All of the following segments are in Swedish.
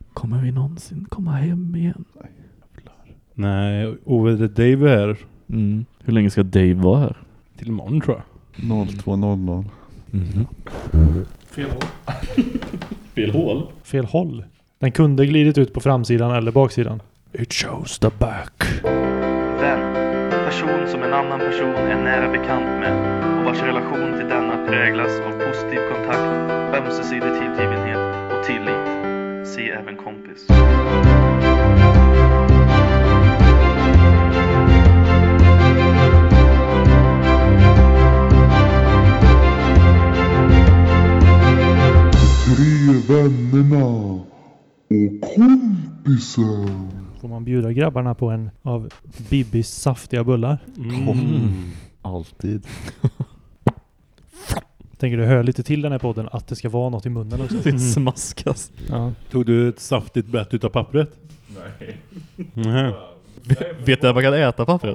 Kommer vi någonsin komma hem igen? Nej, Ove, det är Dave här. Hur länge ska Dave vara här? Till imorgon tror jag. 02:00. Fel håll. Fel hål? Fel håll. Den kunde glidit ut på framsidan eller baksidan. It shows the back. Vän. Person som en annan person är nära bekant med och vars relation till denna präglas av positiv kontakt, ömsesidig tillgivenhet och tillit. Se även kompis. Tre vännerna och kompisen. Får man bjuda grabbarna på en av Bibis saftiga bullar? Alltid. Tänker du hör lite till den här podden att det ska vara något i munnen också? Det smaskas. Ja. Tog du ett saftigt bett utav pappret? Nej. Vet du att man kan äta pappret?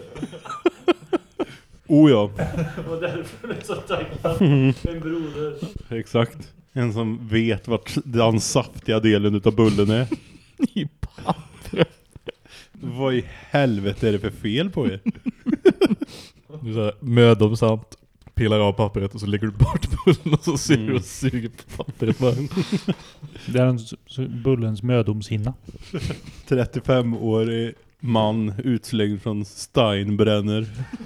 Oh ja, Och därför är det så taggad. En broder. exakt. En som vet vart den saftiga delen utav bullen är. I pappret. Vad i helvete är det för fel på er? Du så här mödomsamt pillar av pappret och så lägger du bort bullen och så ser du och suger på pappret bara. Det är bullens mödomshinna. 35-årig man utslängd från Steinbrenner.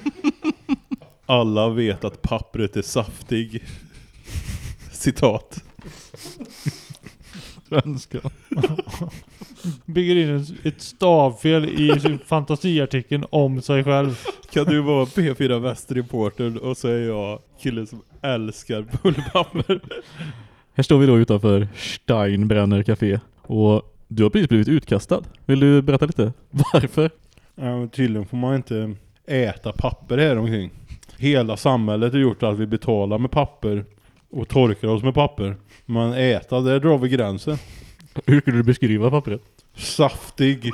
Alla vet att pappret är saftig. Citat. Svenska. Bygger in ett stavfel i sin fantasiartikeln om sig själv. Kan du vara P4 Västreporter och så är jag killen som älskar bullpapper. Här står vi då utanför Steinbrenner Café och du har precis blivit utkastad. Vill du berätta lite? Varför? Ja, tydligen får man inte äta papper här omkring. Hela samhället har gjort att vi betalar med papper och torkar oss med papper. Men äta, där drar vi gränsen. Hur skulle du beskriva pappret? Saftig.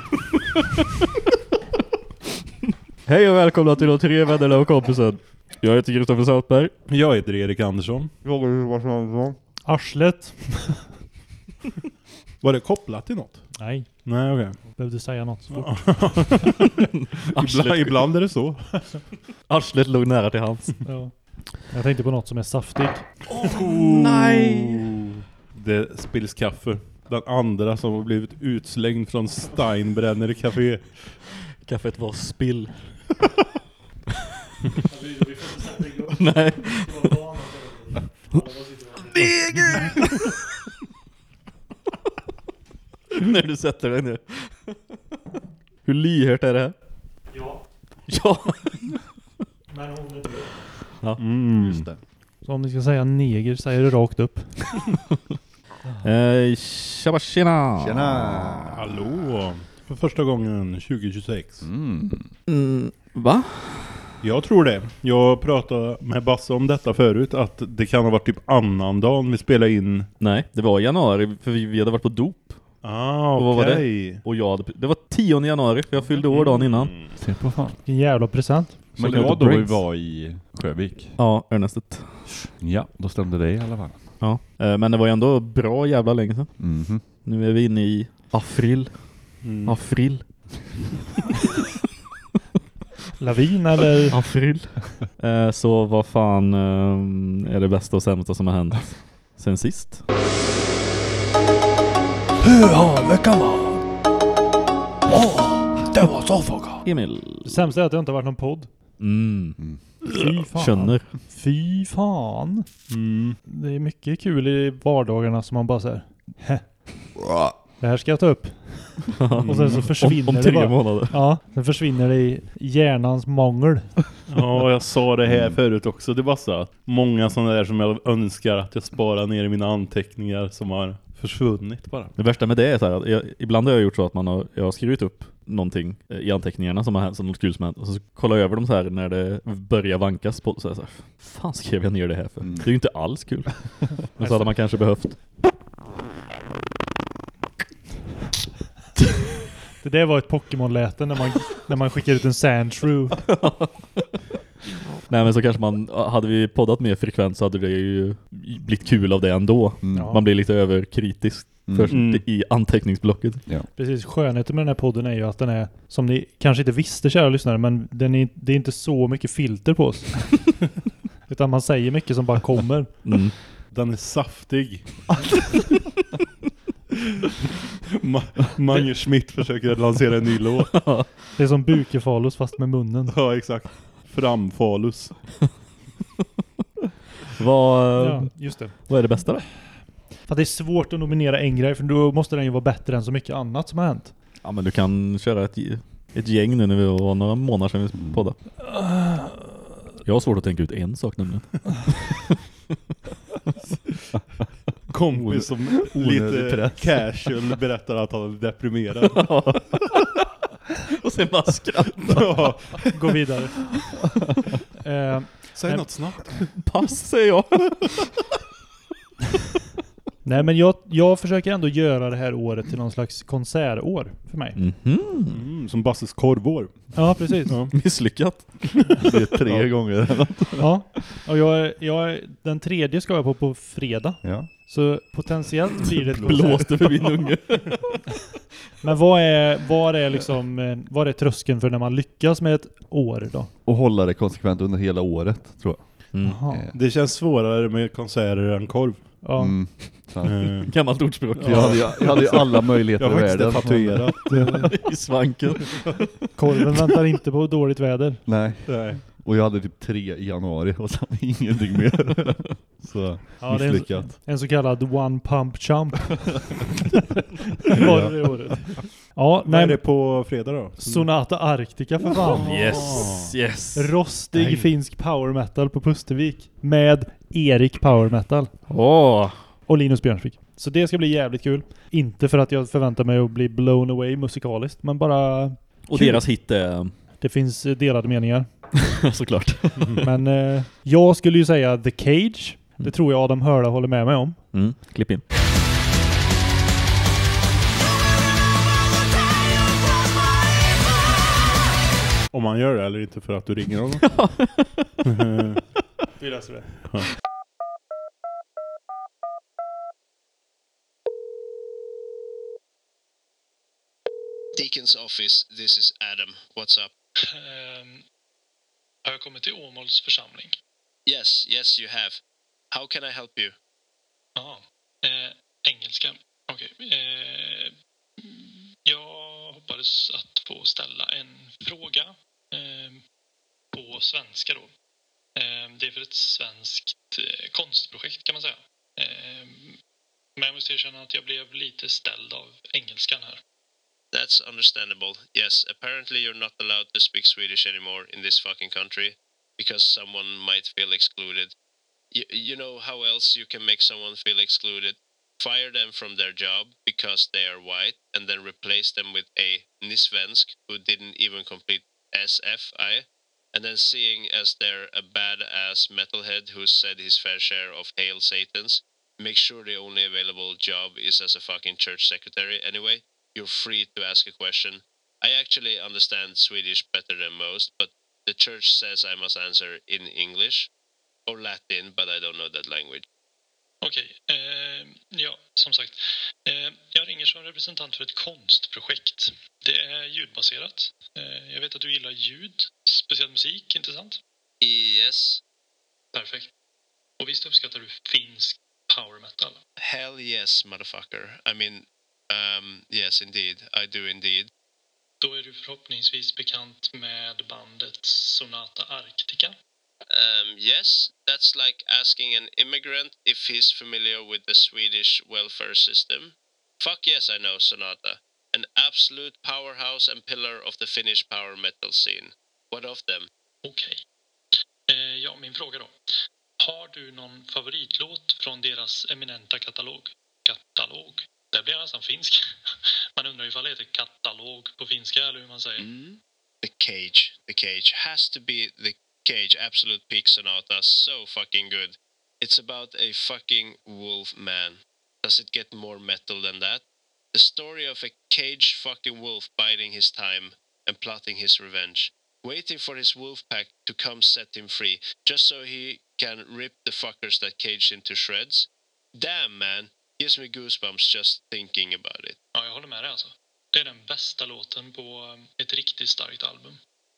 Hej och välkomna till de tre vännerna och kompisen. Jag heter Kristoffer Saltberg. Jag heter Erik Andersson. Arslet. Var det kopplat till något? Nej, Nej, okej. behövde säga något. Ibland är det så. Arslet låg nära till hands. Ja. Jag tänkte på något som är saftig. Nej! Det spills kaffe. Den andra som har blivit utslängd från Steinbrenner Café. Kaffet var spill. Nej. Neger! När du sätter dig ner. Hur lyhört är det här? Ja, Ja. men hon är Ja. Just det. Så om ni ska säga neger, säger det rakt upp. Tjaba tjena. Hallå. För första gången 2026. Va? Jag tror det. Jag pratade med Basse om detta förut. Att det kan ha varit typ annan dagen vi spelade in. Nej, det var i januari. För vi hade varit på dop. Ah, Vad var det? okej. Och det var 10 januari. För jag fyllde år dagen innan. Se på fan. Vilken jävla present. Men Så det var lite då vi brains. var i Sjövik. Ja, Ernestet. Ja, då stämde det i alla fall. Ja. Men det var ju ändå bra jävla länge sedan. Mhm. Nu är vi inne i april. April. Lavin eller? April. Så vad fan är det bästa och sämsta som har hänt sen sist? Hur har veckan varit? Det var så fråga. Emil. Det sämsta är att det inte har varit någon podd. Fy fan. Känner. Fy fan. Det är mycket kul i vardagarna som man bara säger. Det här ska jag ta upp. Och sen så försvinner om det 3 bara. månader. Ja, sen försvinner det i hjärnans mångel. Ja, jag sa det här förut också till Basse. Många sådana där som jag önskar att jag sparar ner i mina anteckningar som har försvunnit bara. Det värsta med det är så här att ibland har jag gjort så att jag har skrivit upp någonting i anteckningarna som har hänt, som något kul som hänt, och så kollar jag över dem så här när det börjar vankas på så här, fan skrev jag ner det här för? Det är ju inte alls kul. Men så hade man kanske behövt. Det där var ett Pokémon-läte när man skickar ut en Sandshrew. Nej, men så kanske hade vi poddat mer frekvent så hade det ju blivit kul av det ändå. Ja. Man blir lite överkritisk Först i anteckningsblocket. Precis, skönheten med den här podden är ju att den är, som ni kanske inte visste, kära lyssnare, men det är inte så mycket filter på oss. Utan man säger mycket som bara kommer. Den är saftig. Mange Schmidt försöker lansera en ny låt. Det är som bukefalus fast med munnen. Ja, exakt. Framfalus. Ja, just det. Vad är det bästa då? För det är svårt att nominera en grej, för då måste den ju vara bättre än så mycket annat som har hänt. Ja, men du kan köra ett gäng nu när vi var några månader sedan vi poddade. Jag har svårt att tänka ut en sak nämligen. Kompis som lite casual berättar att han är deprimerad. Och sen bara skrattar. Gå vidare. Säg något snabbt. Pass, säger jag. Nej, men jag försöker ändå göra det här året till någon slags konsertår för mig. Som Basses korvår. Ja, precis. Ja. Misslyckat. Det är 3 gånger. Ja, och den 3:e ska jag på fredag. Ja. Så potentiellt blir det ett Blåste förbi en unge. Men vad är tröskeln för när man lyckas med ett år då? Och hålla det konsekvent under hela året, tror jag. Jaha. Det känns svårare med konserter än korv. Ja. Gammalt ordspråk. Jag hade ju alla möjligheter Jag i har faktiskt världen. tatuerat. I svanken. Korven väntar inte på dåligt väder. Nej. Nej. Och jag hade typ 3 i januari och sen ingenting mer. Så Ja, det är misslyckat. en så kallad one pump chump. Var det året. Ja, Vad är det på fredag då? Sonata Arctica för fan. Yes. Rostig finsk power metal på Pustervik med Erik power metal och Linus Björnsvik. Så det ska bli jävligt kul. Inte för att jag förväntar mig att bli blown away musikaliskt, men bara Och kul. deras hit är... Det finns delade meningar. Såklart. Men jag skulle ju säga The Cage. Det tror jag Adam Hörla håller med mig om. Klipp in. Om man gör det eller inte för att du ringer honom. Vi löser det. Deacon's office, this is Adam. What's up? Har jag kommit till Åmåls församling? Yes, you have. How can I help you? Ja, engelska. Okej. Jag hoppades att få ställa en fråga på svenska då. Det är för ett svenskt konstprojekt kan man säga. Men jag måste erkänna att jag blev lite ställd av engelskan här. That's understandable. Yes, apparently you're not allowed to speak Swedish anymore in this fucking country because someone might feel excluded. You know how else you can make someone feel excluded? Fire them from their job because they are white and then replace them with a nisvensk who didn't even complete SFI, and then seeing as they're a badass metalhead who said his fair share of Hail Satans, make sure the only available job is as a fucking church secretary anyway. You're free to ask a question. I actually understand Swedish better than most, but the church says I must answer in English or Latin, but I don't know that language. Okej, ja, som sagt. Jag ringer som representant för ett konstprojekt. Det är ljudbaserat. Jag vet att du gillar ljud, speciellt musik, inte sant? Yes. Perfekt. Och visst uppskattar du finsk power metal? Hell yes, motherfucker. I mean, yes indeed. I do indeed. Då är du förhoppningsvis bekant med bandet Sonata Arctica. Yes, that's like asking an immigrant if he's familiar with the Swedish welfare system. Fuck yes, I know Sonata. An absolute powerhouse and pillar of the Finnish power metal scene. What of them? Okej. Ja, min fråga då. Har du någon favoritlåt från deras eminenta katalog? Katalog? Det blir nästan finsk. Man undrar ifall det heter katalog på finska eller hur man säger. The Cage. The Cage. Has to be The Cage. Absolute peak Sonata. So fucking good. It's about a fucking wolf man. Does it get more metal than that? The story of a caged fucking wolf biding his time and plotting his revenge. Waiting for his wolf pack to come set him free. Just so he can rip the fuckers that caged him to shreds. Damn, man. Gives me goosebumps just thinking about it. Ja, jag håller med dig alltså. Det är den bästa låten på ett riktigt starkt album.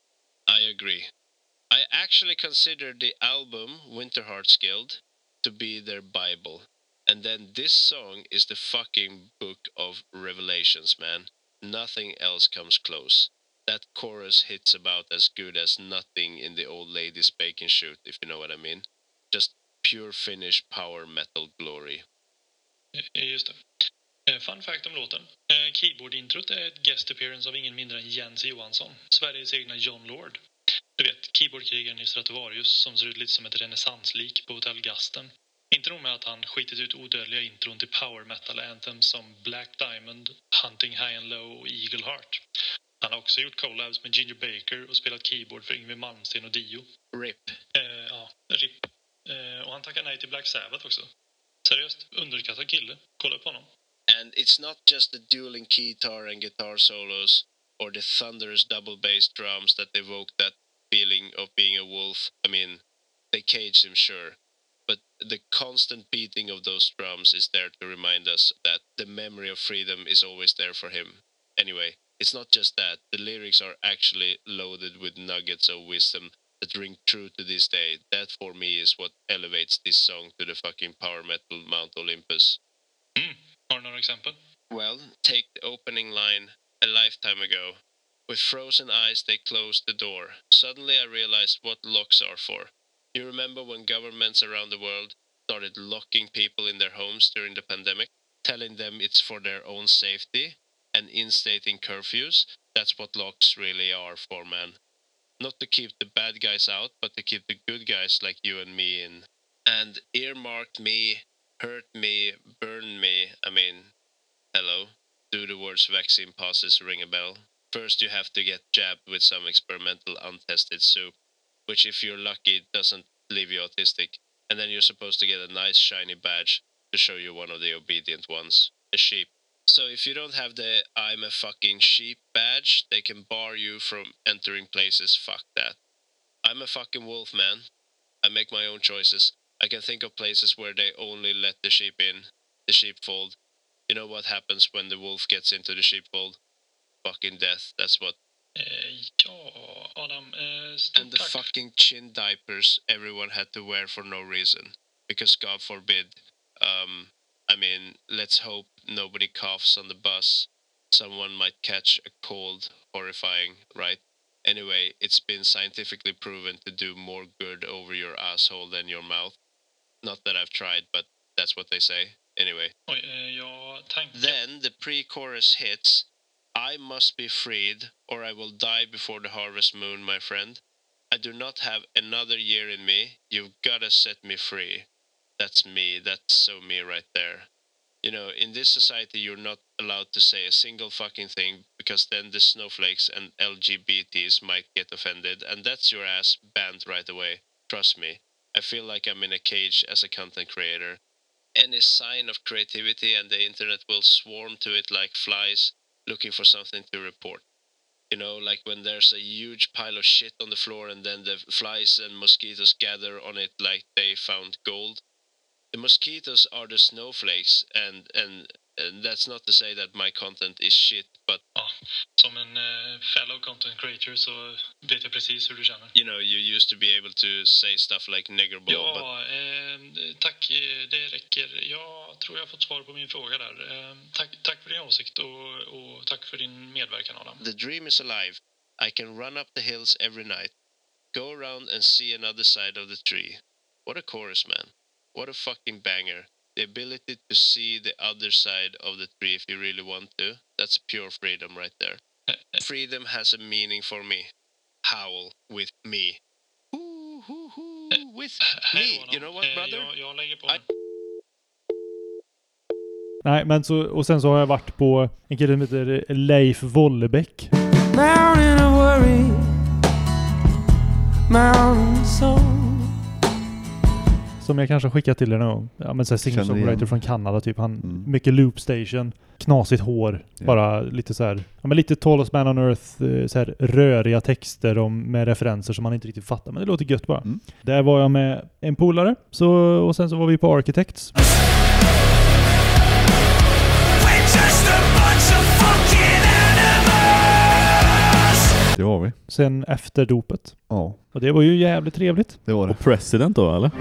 I agree. I actually consider the album Winter Hearts Guild to be their Bible. And then this song is the fucking book of Revelations, man. Nothing else comes close. That chorus hits about as good as nothing in the old lady's bacon shoot, if you know what I mean. Just pure Finnish power metal glory. Just det. Fun fact om låten. Keyboard-introt är ett guest appearance av ingen mindre än Jens Johansson, Sveriges egna John Lord. Du vet, keyboardkrigaren i Stratovarius som ser ut lite som ett renässanslik på Hotel Gasten. Inte nog med att han skitit ut odödliga intron till power metal anthems som Black Diamond, Hunting High and Low och Eagle Heart. Han har också gjort collabs med Ginger Baker och spelat keyboard för Yngwie Malmsteen och Dio. RIP. Ja, RIP. Och han tackar nej till Black Sabbath också. Seriöst, underskattad kille. Kolla upp honom. And it's not just the dueling guitar and guitar solos or the thunderous double bass drums that evoke that feeling of being a wolf. I mean, they cage him, sure. But the constant beating of those drums is there to remind us that the memory of freedom is always there for him. Anyway, it's not just that. The lyrics are actually loaded with nuggets of wisdom that ring true to this day. That for me is what elevates this song to the fucking power metal Mount Olympus. Har du några exempel? Well, take the opening line, a lifetime ago. With frozen eyes they closed the door. Suddenly I realized what locks are for. You remember when governments around the world started locking people in their homes during the pandemic, telling them it's for their own safety and instating curfews? That's what locks really are for, man. Not to keep the bad guys out, but to keep the good guys like you and me in. And earmarked me, hurt me, burn me. I mean, hello. Do the words vaccine passes ring a bell? First you have to get jabbed with some experimental untested soup, which if you're lucky doesn't leave you autistic. And then you're supposed to get a nice shiny badge to show you one of the obedient ones. A sheep. So if you don't have the I'm a fucking sheep badge, they can bar you from entering places. Fuck that. I'm a fucking wolf, man. I make my own choices. I can think of places where they only let the sheep in. The sheepfold. You know what happens when the wolf gets into the sheepfold? Fucking death, that's what. Ja, Adam. Stort And the tack. fucking chin diapers everyone had to wear for no reason. Because God forbid. I mean, let's hope nobody coughs on the bus. Someone might catch a cold. Horrifying, right? Anyway, it's been scientifically proven to do more good over your asshole than your mouth. Not that I've tried, but that's what they say. Anyway. Oj, jag tänker... Then the pre-chorus hits. I must be freed, or I will die before the harvest moon, my friend. I do not have another year in me. You've gotta set me free. That's me. That's so me right there. You know, in this society, you're not allowed to say a single fucking thing because then the snowflakes and LGBTs might get offended, and that's your ass banned right away. Trust me. I feel like I'm in a cage as a content creator. Any sign of creativity and the internet will swarm to it like flies looking for something to report. You know, like when there's a huge pile of shit on the floor and then the flies and mosquitoes gather on it like they found gold. The mosquitoes are the snowflakes, and that's not to say that my content is shit, but... Ja, som en fellow content creator så vet jag precis hur du känner. You know, you used to be able to say stuff like niggerball, Ja, tack, det räcker. Jag tror jag har fått svar på min fråga där. Tack för din åsikt och tack för din medverkan, Adam. The dream is alive. I can run up the hills every night. Go around and see another side of the tree. What a chorus, man. What a fucking banger. The ability to see the other side of the tree if you really want to. That's pure freedom right there. Freedom has a meaning for me. Howl with me. With me. You know what, brother? Jag lägger på den. Nej, men så, och sen så har jag varit på en kille som heter Leif Wollebäck. Mountain of worry, mountain soul. Som jag kanske har skickat till er någon gång. Ja, men så singer-songwriter från Kanada typ. Han mycket loopstation, knasigt hår, bara lite så här, ja, men lite Tallest Man on Earth, så här röriga texter med referenser som man inte riktigt fattar, men det låter gött bara. Där var jag med en polare, och sen så var vi på Architects. sen efter dopet. Ja, Och det var ju jävligt trevligt. det var det. Och president då, eller?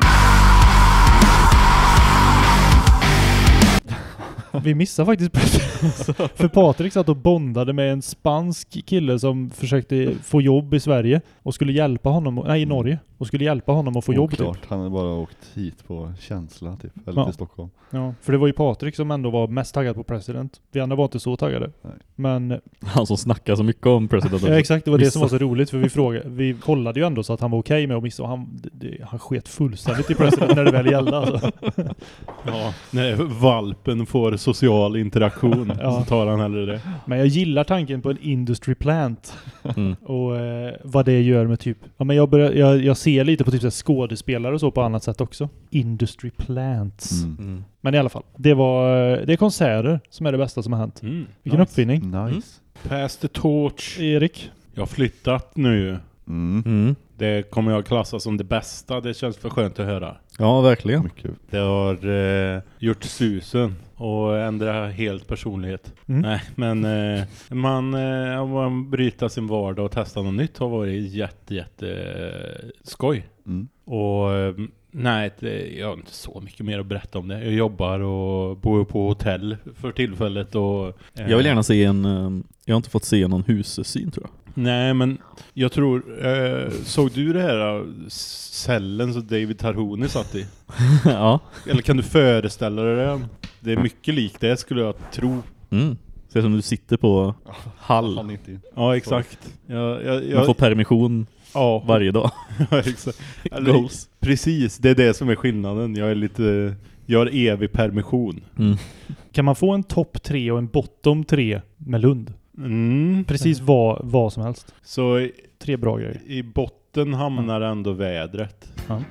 Vi missade faktiskt för Patrik satt och bondade med en spansk kille som försökte få jobb i Sverige och skulle hjälpa honom, i Norge, och skulle hjälpa honom att få jobb. Klart, han hade bara åkt hit på känsla typ, eller till Stockholm. Ja, för det var ju Patrik som ändå var mest taggad på president. Vi andra var inte så taggade. Nej. Men Han som snackar så mycket om president. ja, exakt, det var det som var så roligt, för vi kollade ju ändå så att han var okej med att missa, och han sket fullständigt i president när det väl gällde alltså. Ja, när valpen får social interaktion så tar han hellre det. Men jag gillar tanken på en industry plant och vad det gör med typ. Ja, men jag ser lite på typ så här skådespelare och så på annat sätt också. Industry plants. Men i alla fall, det är konserter som är det bästa som har hänt. Vilken uppfinning. Nice. Pass the torch. Erik. Jag har flyttat nu. Det kommer jag klassa som det bästa. Det känns för skönt att höra. Ja, verkligen. Mycket. Det har gjort susen och ändra helt personlighet. Nej, men man bryter sin vardag och testar något nytt har varit jätte skoj. Och nej, jag har inte så mycket mer att berätta om det. Jag jobbar och bor på hotell för tillfället. Och, jag vill gärna se jag har inte fått se någon hussyn, tror jag. Nej, men jag tror såg du det här cellen som David Tarhuni satt i? Ja. Eller kan du föreställa dig det? Det är mycket likt det, skulle jag tro. Ser som du sitter på hall. Ja, exakt. Man får permission varje dag. Ja, exakt. Goals. Precis, det är det som är skillnaden. Jag har evig permission. Kan man få en topp 3 och en bottom 3 med Lund? Precis vad som helst. Så 3 bra grejer. I botten hamnar ändå vädret.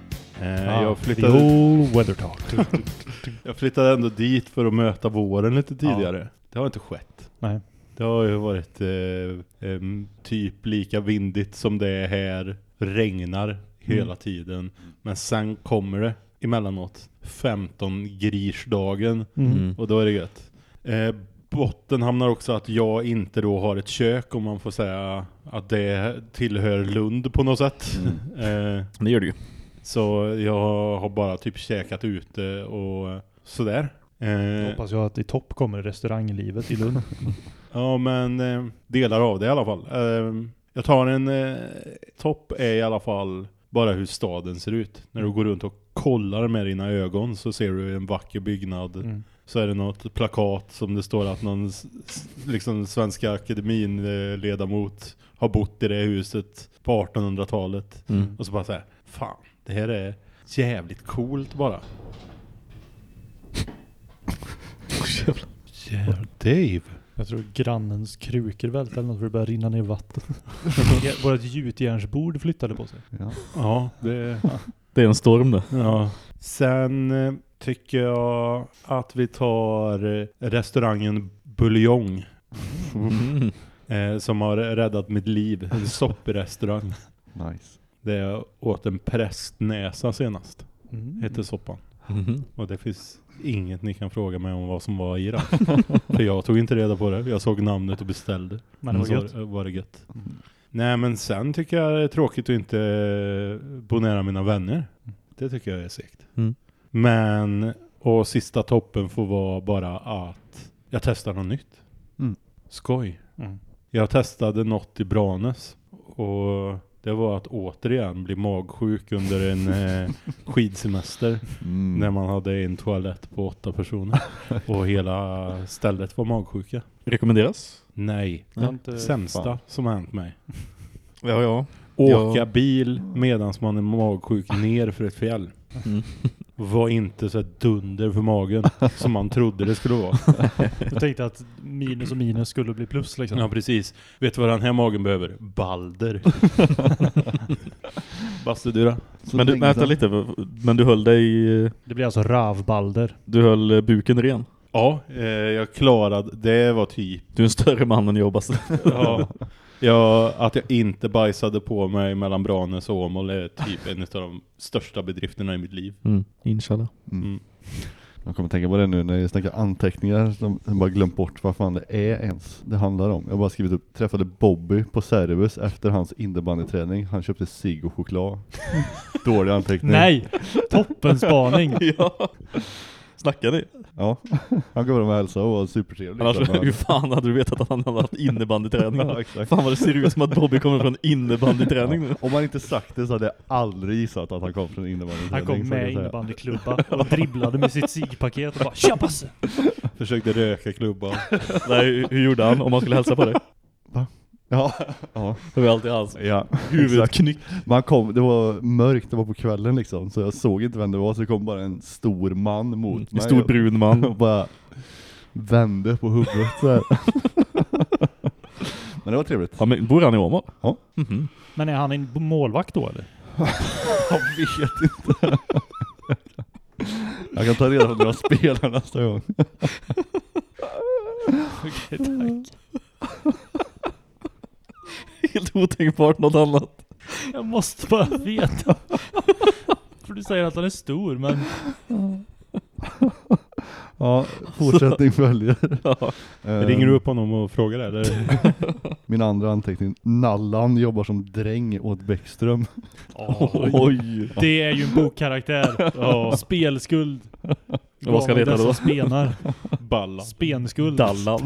Jag flyttade ändå dit för att möta våren lite tidigare. Det har inte skett. Nej. Det har ju varit typ lika vindigt som det är här. Regnar hela tiden. Men sen kommer det emellanåt 15 grirsdagen. Och då är det gött. Botten hamnar också att jag inte då har ett kök, om man får säga att det tillhör Lund på något sätt. Det gör det ju. Så jag har bara typ käkat ute och sådär. Hoppas jag att i topp kommer restauranglivet i Lund. Ja, men delar av det i alla fall. Jag tar en topp är i alla fall bara hur staden ser ut. När du går runt och kollar med dina ögon så ser du en vacker byggnad. Så är det något plakat som det står att någon liksom Svenska akademin ledamot har bott i det huset på 1800-talet. Och så bara så här, fan, det här är jävligt coolt bara. Jävlar, Dave. Jag tror grannens krukor välte eller något för det började rinna ner vatten. Vårt gjutjärnsbord flyttade på sig. Ja, det är en storm det. Ja. Sen tycker jag att vi tar restaurangen Buljong. Som har räddat mitt liv. En sopprestaurang. Nice. Det jag åt en prästnäsa senast. Heter soppan. Och det finns inget ni kan fråga mig om vad som var i den. För jag tog inte reda på det. Jag såg namnet och beställde. Men det var gött. Var det gött. Nej, men sen tycker jag det är tråkigt att inte bo nära mina vänner. Det tycker jag är segt. Men, och sista toppen får vara bara att jag testar något nytt. Skoj. Jag testade något i Branäs. Och det var att återigen bli magsjuk under en skidsemester. När man hade en toalett på 8 personer. Och hela stället var magsjuka. Rekommenderas? Nej. Sämsta som har hänt mig. Ja. Åka bil medan man är magsjuk ner för ett fjäll. Var inte så dunder för magen som man trodde det skulle vara. Jag tänkte att minus och minus skulle bli plus liksom. Ja, precis. Vet du vad den här magen behöver? Balder. Bastu du då? Men du mäter lite, men du höll dig... Det blir alltså ravbalder. Du höll buken ren? Ja, jag klarade. Det var typ... Du är en större man än jag, Bastu. Ja, att jag inte bajsade på mig mellan Branäs och Åmål är typ en av de största bedrifterna i mitt liv. Inshallah. Jag kommer tänka på det nu när jag snackar anteckningar som jag bara glömt bort vad fan det är ens det handlar om. Jag har bara skrivit upp, träffade Bobby på Servus efter hans innebandyträning. Han köpte cigg och choklad. Dålig anteckning. Nej, toppenspaning. Ja. Snackar ni? Ja, han går och hälsa och var supertrevlig. Annars, hur fan hade du vetat att han hade haft innebandyträning? Ja, exakt. Fan vad det ser ut som att Bobby kommer från innebandyträning nu. Om man inte sagt det så hade jag aldrig gissat att han kom från innebandyträning. Han kom med innebandyklubba och dribblade med sitt sigpaket och bara tja Basse! Försökte röka klubban. Nej, hur gjorde han om man skulle hälsa på dig? Ja. Ja. Det var alltid hans huvudknyck. Man kom, det var mörkt, det var på kvällen liksom. Så jag såg inte vem det var, så det kom bara en stor man mot mig. En stor brun man. Och bara vände på huvudet så här. Men det var trevligt. Ja, men bor han i Åmål? Ja. Mm-hmm. Men är han en målvakt då eller? Jag vet inte. Jag kan ta reda på några spelare nästa gång. Okej, tack. Helt otänkbart något annat. Jag måste bara veta. För du säger att han är stor, men... Ja, fortsättning följer. Ja. Ringer du upp honom och frågar det? Eller? Min andra anteckning. Nallan jobbar som dräng åt Bäckström. Oj. Det är ju en bokkaraktär. Spelskuld. Vad ska det heta då? Spenar. Ballan. Spenskuld. Dallan.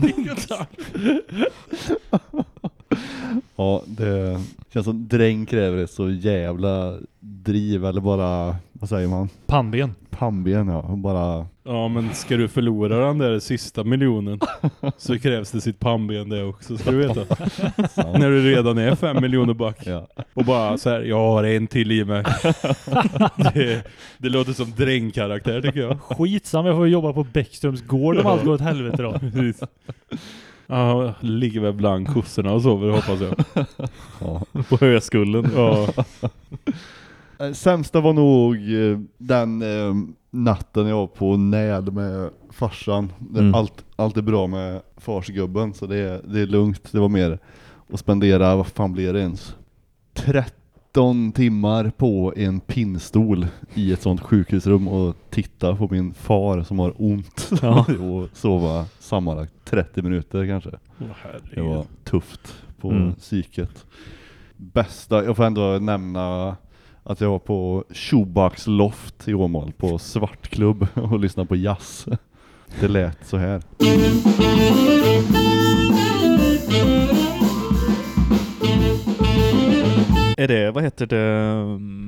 Ja, det känns som dräng kräver ett så jävla driv eller bara, vad säger man? Pannben. Pannben, ja. Bara... Ja, men ska du förlora den där sista miljonen så krävs det sitt pannben det också, ska du veta. När du redan är 5 miljoner back. Ja. Och bara så här, jag har en till i mig. Det låter som drängkaraktär tycker jag. Skitsam, jag får jobba på Bäckströms gård om allt går åt helvete då. Ja, ligger väl bland kossorna och sover, hoppas jag. Ja. På höskullen. Ja. Sämsta var nog den natten jag var på Näd med farsan. Allt är bra med farsgubben, så det är lugnt. Det var mer att spendera, vad fan blir det ens? 13 timmar på en pinnstol i ett sånt sjukhusrum och titta på min far som har ont. Ja. Och sova sammanlagt 30 minuter kanske. Det var tufft på psyket. Bästa, jag får ändå nämna att jag var på Shoebox Loft i Åmål på Svartklubb och lyssnade på jazz. Det lät så här. Är det, vad heter det,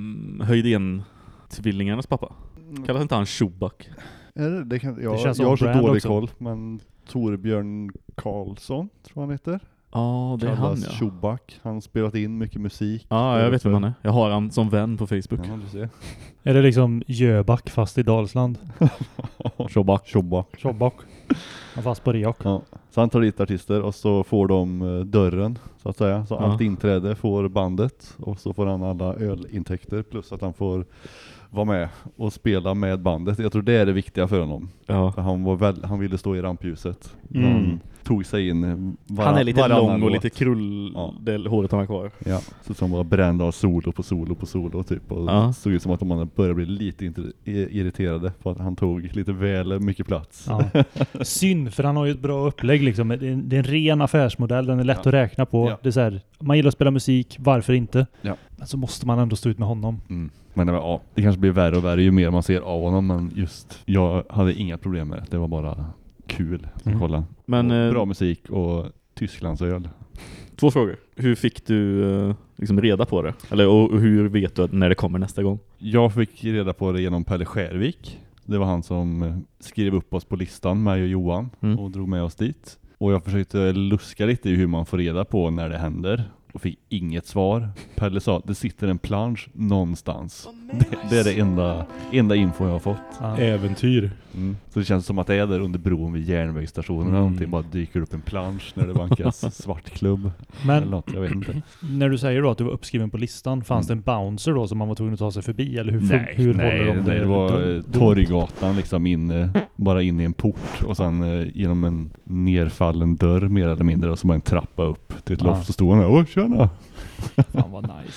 Höjdén-tvillingarnas pappa? Kallas inte han Shoeback? Det känns som jag har så brand dålig också. koll, men Torbjörn Karlsson tror han heter. Ja, det är han, ja. Shoeback. Han har spelat in mycket musik. Ja, jag vet vem han är. Jag har han som vän på Facebook. Ja, du ser. Är det liksom Jöback fast i Dalsland? Shoeback. Jöback. Han fast på Reok. Ja. Så han tar dit artister och så får de dörren så att säga. Så allt inträde får bandet och så får han alla ölintäkter plus att han får vara med och spela med bandet. Jag tror det är det viktiga för honom. Ja. För han ville stå i rampljuset. Han tog sig in han är lite lång och låt. lite krull, det håret han har kvar. Ja, så som var bränd av solo på solo typ. Och såg ut som att man började bli lite irriterade på att han tog lite väl mycket plats. Ja. Synd, för han har ju ett bra upplägg liksom. Det är en ren affärsmodell, den är lätt att räkna på. Ja. Det är så här, man gillar att spela musik, varför inte? Ja. Men så måste man ändå stå ut med honom. Men det kanske blir värre och värre ju mer man ser av honom, men just jag hade inga problem med det. Det var bara kul att kolla. Men bra musik och Tysklandsöl. 2 frågor. Hur fick du liksom reda på det? Eller och hur vet du när det kommer nästa gång? Jag fick reda på det genom Pelle Skärvik. Det var han som skrev upp oss på listan, mig och Johan, och drog med oss dit. Och jag försökte luska lite i hur man får reda på när det händer. Och fick inget svar. Pelle sa att det sitter en plansch någonstans. Det är det enda info jag har fått. Äventyr. Så det känns som att det är där under bron vid järnvägsstationen. Någonting bara dyker upp en plansch när det vankas Svartklubb. Men eller något, jag vet inte. När du säger då att du var uppskriven på listan, fanns det en bouncer då som man var tvungen att ta sig förbi? Eller hur håller de det var Torggatan liksom bara in i en port och sen genom en nerfallen dörr mer eller mindre och så bara en trappa upp till ett loft så stod han där. Åh, tjena! Fan vad nice.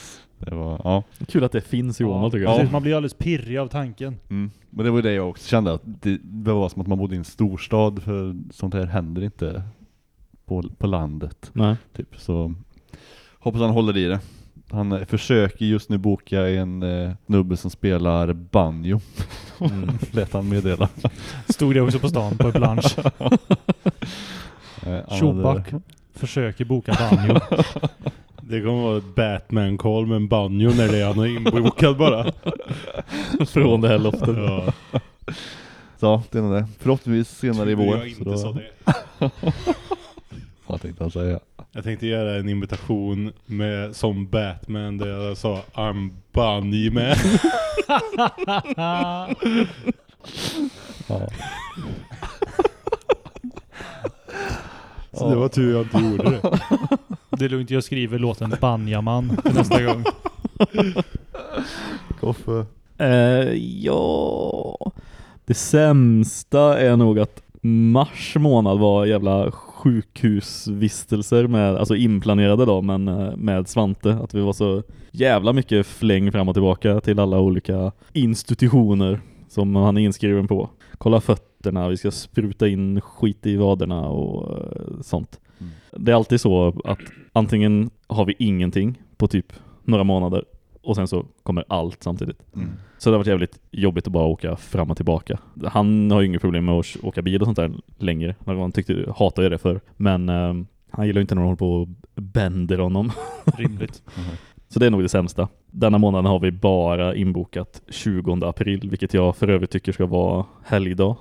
Det var, ja. Kul att det finns i Åmål tycker jag. Precis, man blir alldeles pirrig av tanken. Men det var ju det jag också kände, att det var som att man bodde i en storstad, för sånt här händer inte på landet. Nej. Typ. Så hoppas han håller i det. Han försöker just nu boka en snubbe som spelar banjo. Lät han meddela. Stod det också på stan på ett lunch. Tjoback försöker boka banjo. Det kommer vara ett Batman-call med en banjo när det är han är inbokad bara. Från det här loftet. Ja. Så, det är nog det. Förhoppningsvis senare i vår. Jag inte sa det. Vad tänkte han säga? Jag tänkte göra en invitation med som Batman där jag sa I'm bunny man. Så det var tur jag inte gjorde det. Det är lugnt, jag skriver låten Banjaman till nästa gång. Koffe. Ja, det sämsta är nog att mars månad var jävla sjukhusvistelser med, alltså inplanerade då, men med Svante, att vi var så jävla mycket fläng fram och tillbaka till alla olika institutioner som han är inskriven på. Kolla fötterna, vi ska spruta in skit i vaderna och sånt. Det är alltid så att antingen har vi ingenting på typ några månader och sen så kommer allt samtidigt. Så det har varit jävligt jobbigt att bara åka fram och tillbaka. Han har ju inget problem med att åka bil och sånt där längre. Han hatar det för. Men han gillar inte när de håller på och bänder honom. Rimligt. Så det är nog det sämsta. Denna månaden har vi bara inbokat 20 april, vilket jag för övrigt tycker ska vara helgdag.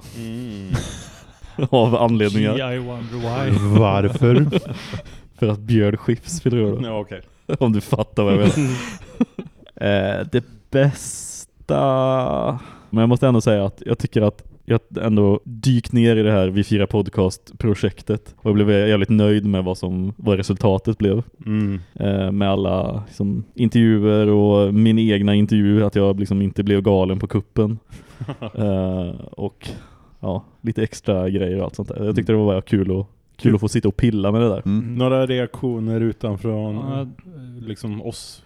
Av anledningar. I wonder why. Varför? För att Björn Skifs fyller år. Ja, okej. Om du fattar vad jag menar. Det bästa... Men jag måste ändå säga att jag tycker att jag ändå dykt ner i det här Vi firar podcast-projektet. Och jag blev jävligt nöjd med vad resultatet blev. Med alla liksom, intervjuer och min egna intervju. Att jag liksom inte blev galen på kuppen. Och ja, lite extra grejer och allt sånt där. Jag tyckte det var bara kul att få sitta och pilla med det där. Några reaktioner utanför liksom oss?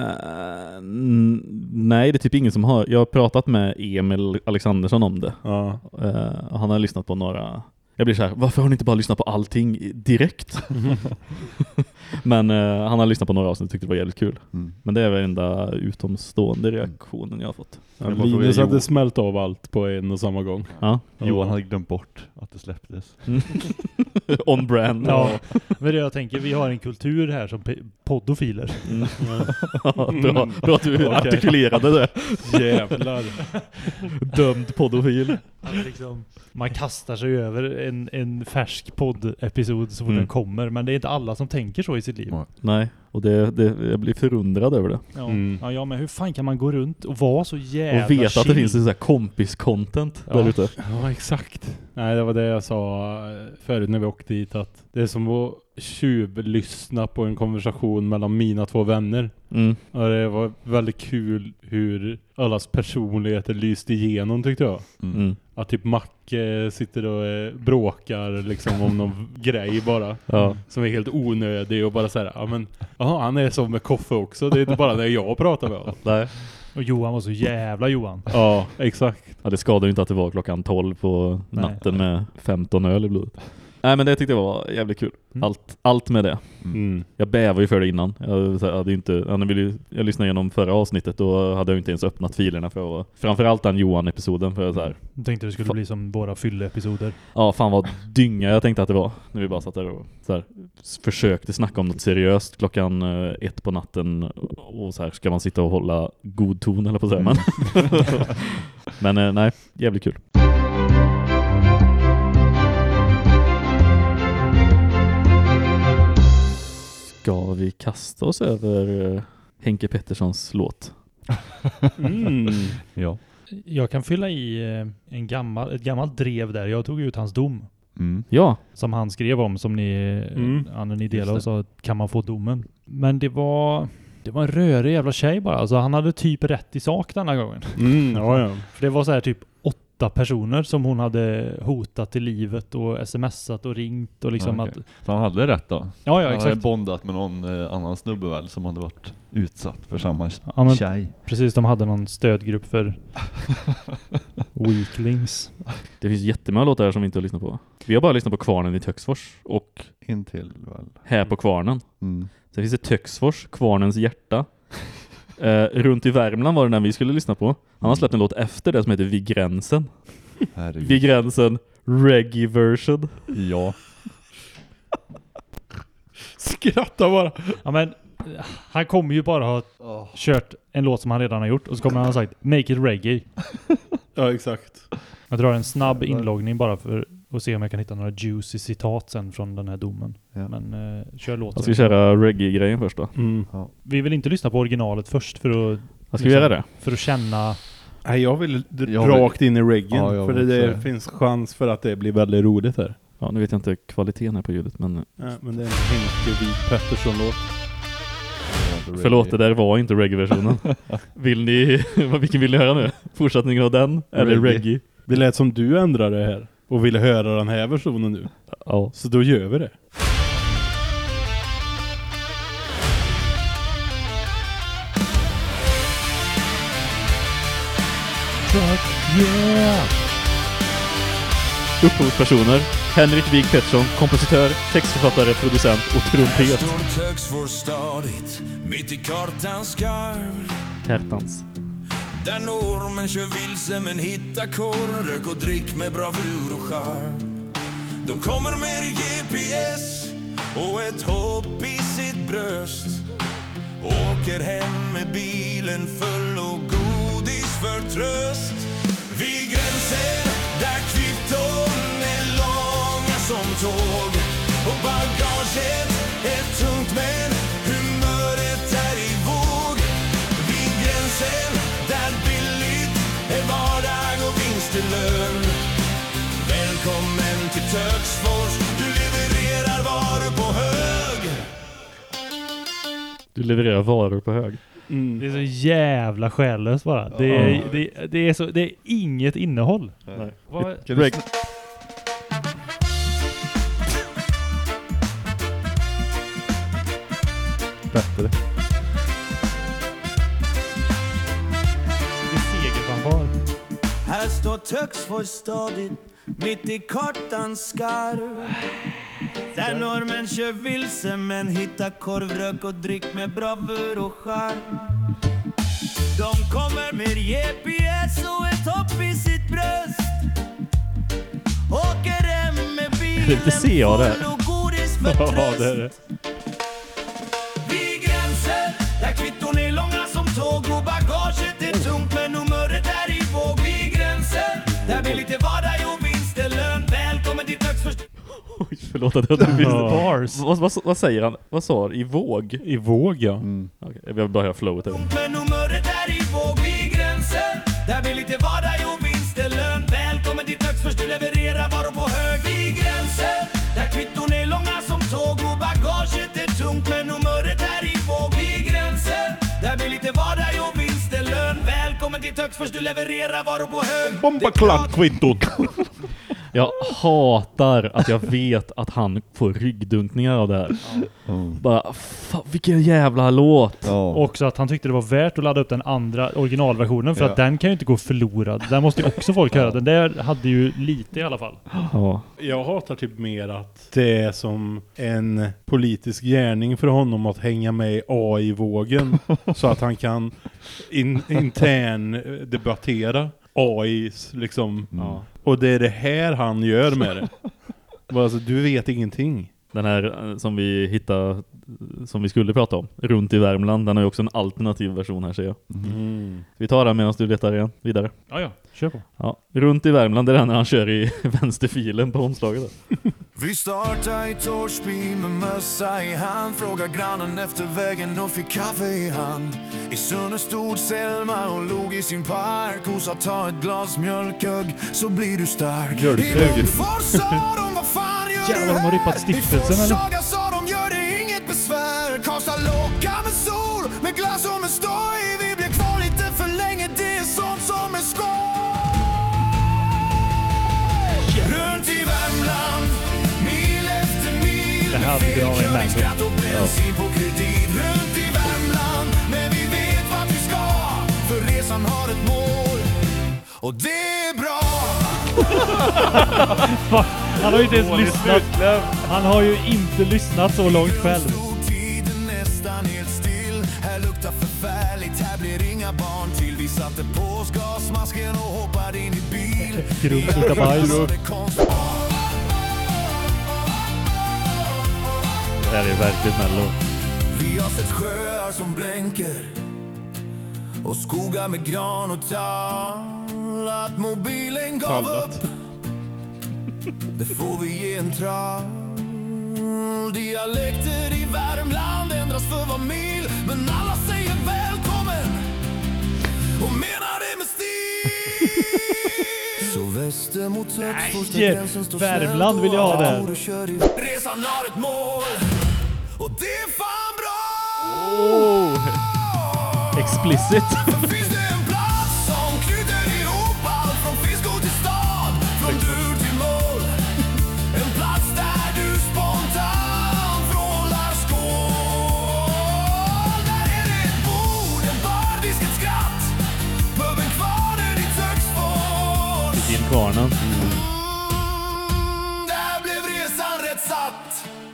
Nej, det är typ ingen som har. Jag har pratat med Emil Alexandersson om det. Ja. Han har lyssnat på några. Jag blir så här, varför har ni inte bara lyssnat på allting direkt? Men han har lyssnat på några avsnitt och tyckte det var jävligt kul. Men det är väl enda utomstående reaktionen jag har fått. Ja, Linus hade smält av allt på en och samma gång. Ja. Johan hade glömt bort att det släpptes. On brand. Ja, men det jag tänker, vi har en kultur här som poddofiler. Bra att du artikulerade det. Jävlar. Dömd poddofil. Liksom, man kastar sig över en färsk poddepisod så fort den kommer, men det är inte alla som tänker så i sitt liv. Nej, och jag blir förundrad över det. Ja, men hur fan kan man gå runt och vara så jävla och veta att det finns en sån här kompis-content där ute. Ja, exakt. Nej, det var det jag sa förut när vi åkte dit, att det är som att tjuvlyssna på en konversation mellan mina två vänner. Och det var väldigt kul hur allas personligheter lyste igenom, tyckte jag. Att typ Macke sitter och bråkar liksom om någon grej bara. Som är helt onödig och bara så här, ja men han är så med Koffe också. Det är inte bara när jag pratar med honom. Nej. Och Johan var så jävla Johan. Ja, exakt. Ja, det skadar ju inte att det var klockan 12 på natten med 15 öl i blodet. Nej, men det tyckte jag var jävligt kul. Allt med det. Jag bävar ju för det innan. Jag lyssnade igenom förra avsnittet och hade jag inte ens öppnat filerna för framförallt den Johan-episoden. För så här, jag tänkte det skulle bli som våra fylle-episoder. Ja, fan vad dynga jag tänkte att det var. När vi bara satt där och så här, försökte snacka om något seriöst klockan 1 på natten. Och så här ska man sitta och hålla god ton eller på så här. Men nej, jävligt kul. Ska vi kasta oss över Henke Petterssons låt? Ja. Jag kan fylla i ett gammalt drev där. Jag tog ut hans dom. Ja. Som han skrev om, som ni delade och sa, kan man få domen. Men det var en rörig jävla tjej bara. Alltså han hade typ rätt i sak denna gången. Ja. För det var så här typ 8 personer som hon hade hotat till livet och smsat och ringt och liksom att... Så han hade rätt då? Ja, han exakt. hade bondat med någon annan snubbe väl som hade varit utsatt för samma tjej. Precis, de hade någon stödgrupp för weaklings. Det finns jättemånga låtar här som vi inte har lyssnat på. Vi har bara lyssnat på Kvarnen i Töcksfors och Intill väl. Här på Kvarnen. Mm. Sen finns det Töcksfors, Kvarnens hjärta. Runt i Värmland var det den vi skulle lyssna på. Han har släppt en låt efter det som heter Vid gränsen. Vid gränsen reggae version. Ja. Skratta bara. Ja, men han kommer ju bara ha kört en låt som han redan har gjort och så kommer han ha sagt make it reggae. Ja, exakt. Jag drar en snabb inloggning bara för att se om jag kan hitta några juicy citat sen från den här domen. Ja. Men kör låten. Jag ska köra reggae-grejen först då. Ja. Vi vill inte lyssna på originalet först för att... Jag ska göra det. För att känna... Nej, jag vill rakt in i reggae. Ja, för det finns chans för att det blir väldigt roligt här. Ja, nu vet jag inte kvaliteten här på ljudet, men... Ja, men det är en Henke Vid Pettersson-låt. Förlåt, det där var inte reggae-versionen. Vilken vill ni höra nu? Fortsättningen av den? Eller reggae? Det lät som du ändrade det här och ville höra den här versionen nu. Ja. Så då gör vi det. Yeah! Upphovspersoner: Henrik Wig Pettersson, kompositör, textförfattare, producent och trumpet. Mitt i kartans skarv. Kärtans. Där normen kör vilse men hittar korn, rök och drick med bravur och charm. De kommer med GPS och ett hopp i sitt bröst. Åker hem med bilen full och godis för tröst. Vid gränsen där kvitton är långa som tåg och bagaget är tungt men humöret är i våg. Vid gränsen där billigt är vardag och vinst är lön. Välkommen till Töcksfors, du levererar varor på hög. Du levererar varor på hög. Mm. Det är så jävla själlöst bara. Det är inget innehåll. Nej. Bättre. Det är segerfanfar. Här står Töcksfors stadigt mitt i kartans skarv. Där normen kör vilse men hittar korvrök och drick med bravur och charm. De kommer med GPS och ett hopp i sitt bröst. Åker hem med bilen full och godis för tröst. Det är det. Vid gränsen där kvitton är långa som tåg och bagaget är tungt men humöret är i våg. Vid gränsen där blir lite vardag och vinst är lön. Välkommen till Töcksfors. Oj, förlåt att jag inte visste. Vad säger han? Vad sa han? I våg? I våg, ja. Okay, jag vill bara höra flowet. Men humöret är i våg. Vid gränsen där blir lite vardag och vinst är lön. Välkommen till Töcksfors, du levererar varor på hög. Vid gränsen där kvitton är långa som tåg och bagaget är tungt men humöret är i våg. Vid gränsen där blir lite vardag och vinst är lön. Välkommen till Töcksfors, du levererar varor på hög. Bomba klart kvittot. Jag hatar att jag vet att han får ryggdunkningar av det här. Bara, vilken jävla låt. Också att han tyckte det var värt att ladda upp den andra originalversionen för att den kan ju inte gå förlorad. Den måste ju också folk höra. Den där hade ju lite i alla fall. Jag hatar typ mer att det är som en politisk gärning för honom att hänga med i AI-vågen så att han kan intern debattera AIs liksom. Och det är det här han gör med det. Alltså, du vet ingenting. Den här som vi hittade, som vi skulle prata om, Runt i Värmland, den har ju också en alternativ version här, ser jag. Vi tar den medan du letar igen vidare. Ja, kör på. Ja, Runt i Värmland, det är den när han kör i vänsterfilen på omslaget. Vi startar i Torsby med mössa i hand. Frågar grannen efter vägen och fick kaffe i hand. I Sunne stod Selma och log i sin park. Hon sa ta ett glas mjölkögg så blir du stark. Mjölkögg. Sa de vad fan gör jävlar, de har rippat stiftelsen eller? Saga sa de gör det inget besvär. Karlstad lockar med sol, med glass och med stoj. Vi blir kvar lite för länge, det är sånt som är skoj. hade kunnat vara en Mello. Runt i Värmland, men vi vet vart vi ska, för resan har ett mål, och det är bra. Han har ju inte ens lyssnat. Han har ju inte lyssnat så långt själv. Tiden nästan helt still. Här luktar förfärligt, här blir inga barn till. Vi satte på oss gasmasken och hoppade in i bil. Grupp luktar bajs. Det här är verkligen Mello. Vi har sett sjöar som blänker och skogar med gran och tall. Att mobilen gav upp, det får vi ge en trall. Dialekter i Värmland ändras för var mil, men alla säger välkommen och menar det med stil. Så väster mot Töcksfors, där gränsen står Värmland vill jag ha där. Resan har ett mål, och det är fan bra. Explicit. Finns det en plats som knyter ihop allt från Fisko till stad, från dur till mål. En plats där du spontant vrålar skål. Där är det ett bord, en bardisk, ett skratt, puben kvarner i Töcksfors. Till kvarnen. Där blev resan rätt satt.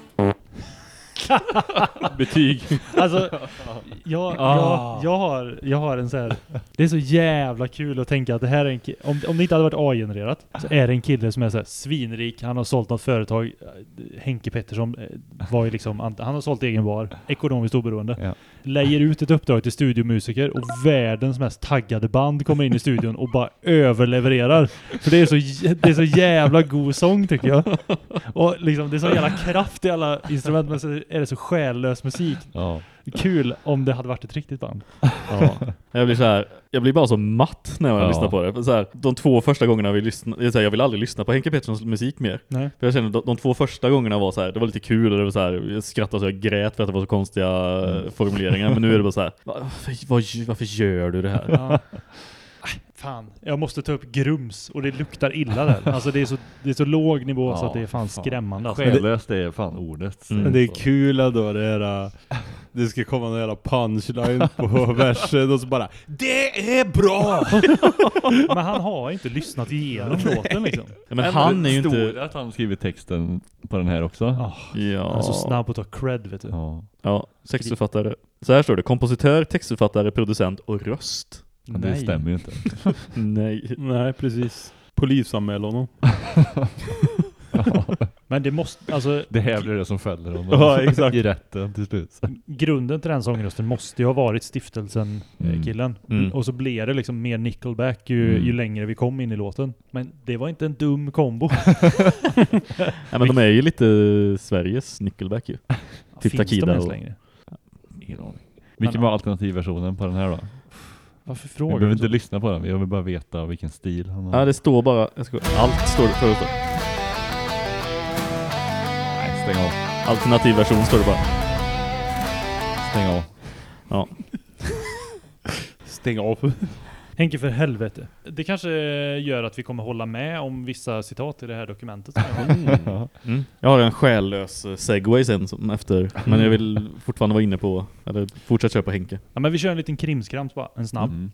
Betyg. Alltså, jag har en så här. Det är så jävla kul att tänka att det här är en om det inte hade varit AI-genererat, så är det en kille som är så här svinrik. Han har sålt något företag. Henke Pettersson var ju liksom, han har sålt egen bar, ekonomiskt oberoende. Ja. Lägger ut ett uppdrag till studiomusiker och världens mest taggade band kommer in i studion och bara överlevererar. För det är så jävla god sång, tycker jag. Och liksom, det är så jävla kraft i alla instrument, men så är det så själlös musik. Ja. Kul om det hade varit ett riktigt band. Ja. Jag blir bara så matt när jag lyssnar på det. Så här, de 2 första gångerna jag vill aldrig lyssna på Henke Petterssons musik mer. Nej. För jag känner de 2 första gångerna var så här, det var lite kul och det var så här, jag skrattade så jag grät för att det var så konstiga formuleringar, men nu är det bara så här, varför gör du det här? Ja. Fan, jag måste ta upp grums och det luktar illa där. Alltså det är så låg nivå så att det är fan skrämmande. Alltså. Själlöst är fan ordet. Men det är kul då det ska komma någon jävla punchline på versen och så bara, det är bra! Men han har inte lyssnat igenom låten liksom. Ja, men han är ju inte... att han skriver texten på den här också. Ja. Han är så snabb att ta cred, vet du. Ja, textförfattare. Så här står det: kompositör, textförfattare, producent och röst. Men det stämmer ju inte. Nej, precis. Polisanmäl honom. Men det måste, alltså... Det här blir det som fäller honom. Ja, exakt. I rätten till slut. Grunden till den sångrösten måste ju ha varit Stiftelsen-killen. Och så blev det liksom mer Nickelback ju längre vi kom in i låten. Men det var inte en dum kombo. Ja, men de är ju lite Sveriges Nickelback ju. Finns de ens längre? Ingen aning. Vilken var alternativversionen på den här då? Varför frågar vi behöver inte lyssna på den, jag vill bara veta vilken stil han har. Ja, det står bara, allt står det förut. Nej, stäng av. Alternativversion står det bara. Stäng av. Ja. Stäng av. Henke, för helvete. Det kanske gör att vi kommer hålla med om vissa citat i det här dokumentet. Jag har en själlös segway sen som efter, men jag vill fortfarande vara inne på, eller fortsätta köra på Henke. Ja, men vi kör en liten krimskrams bara, en snabb.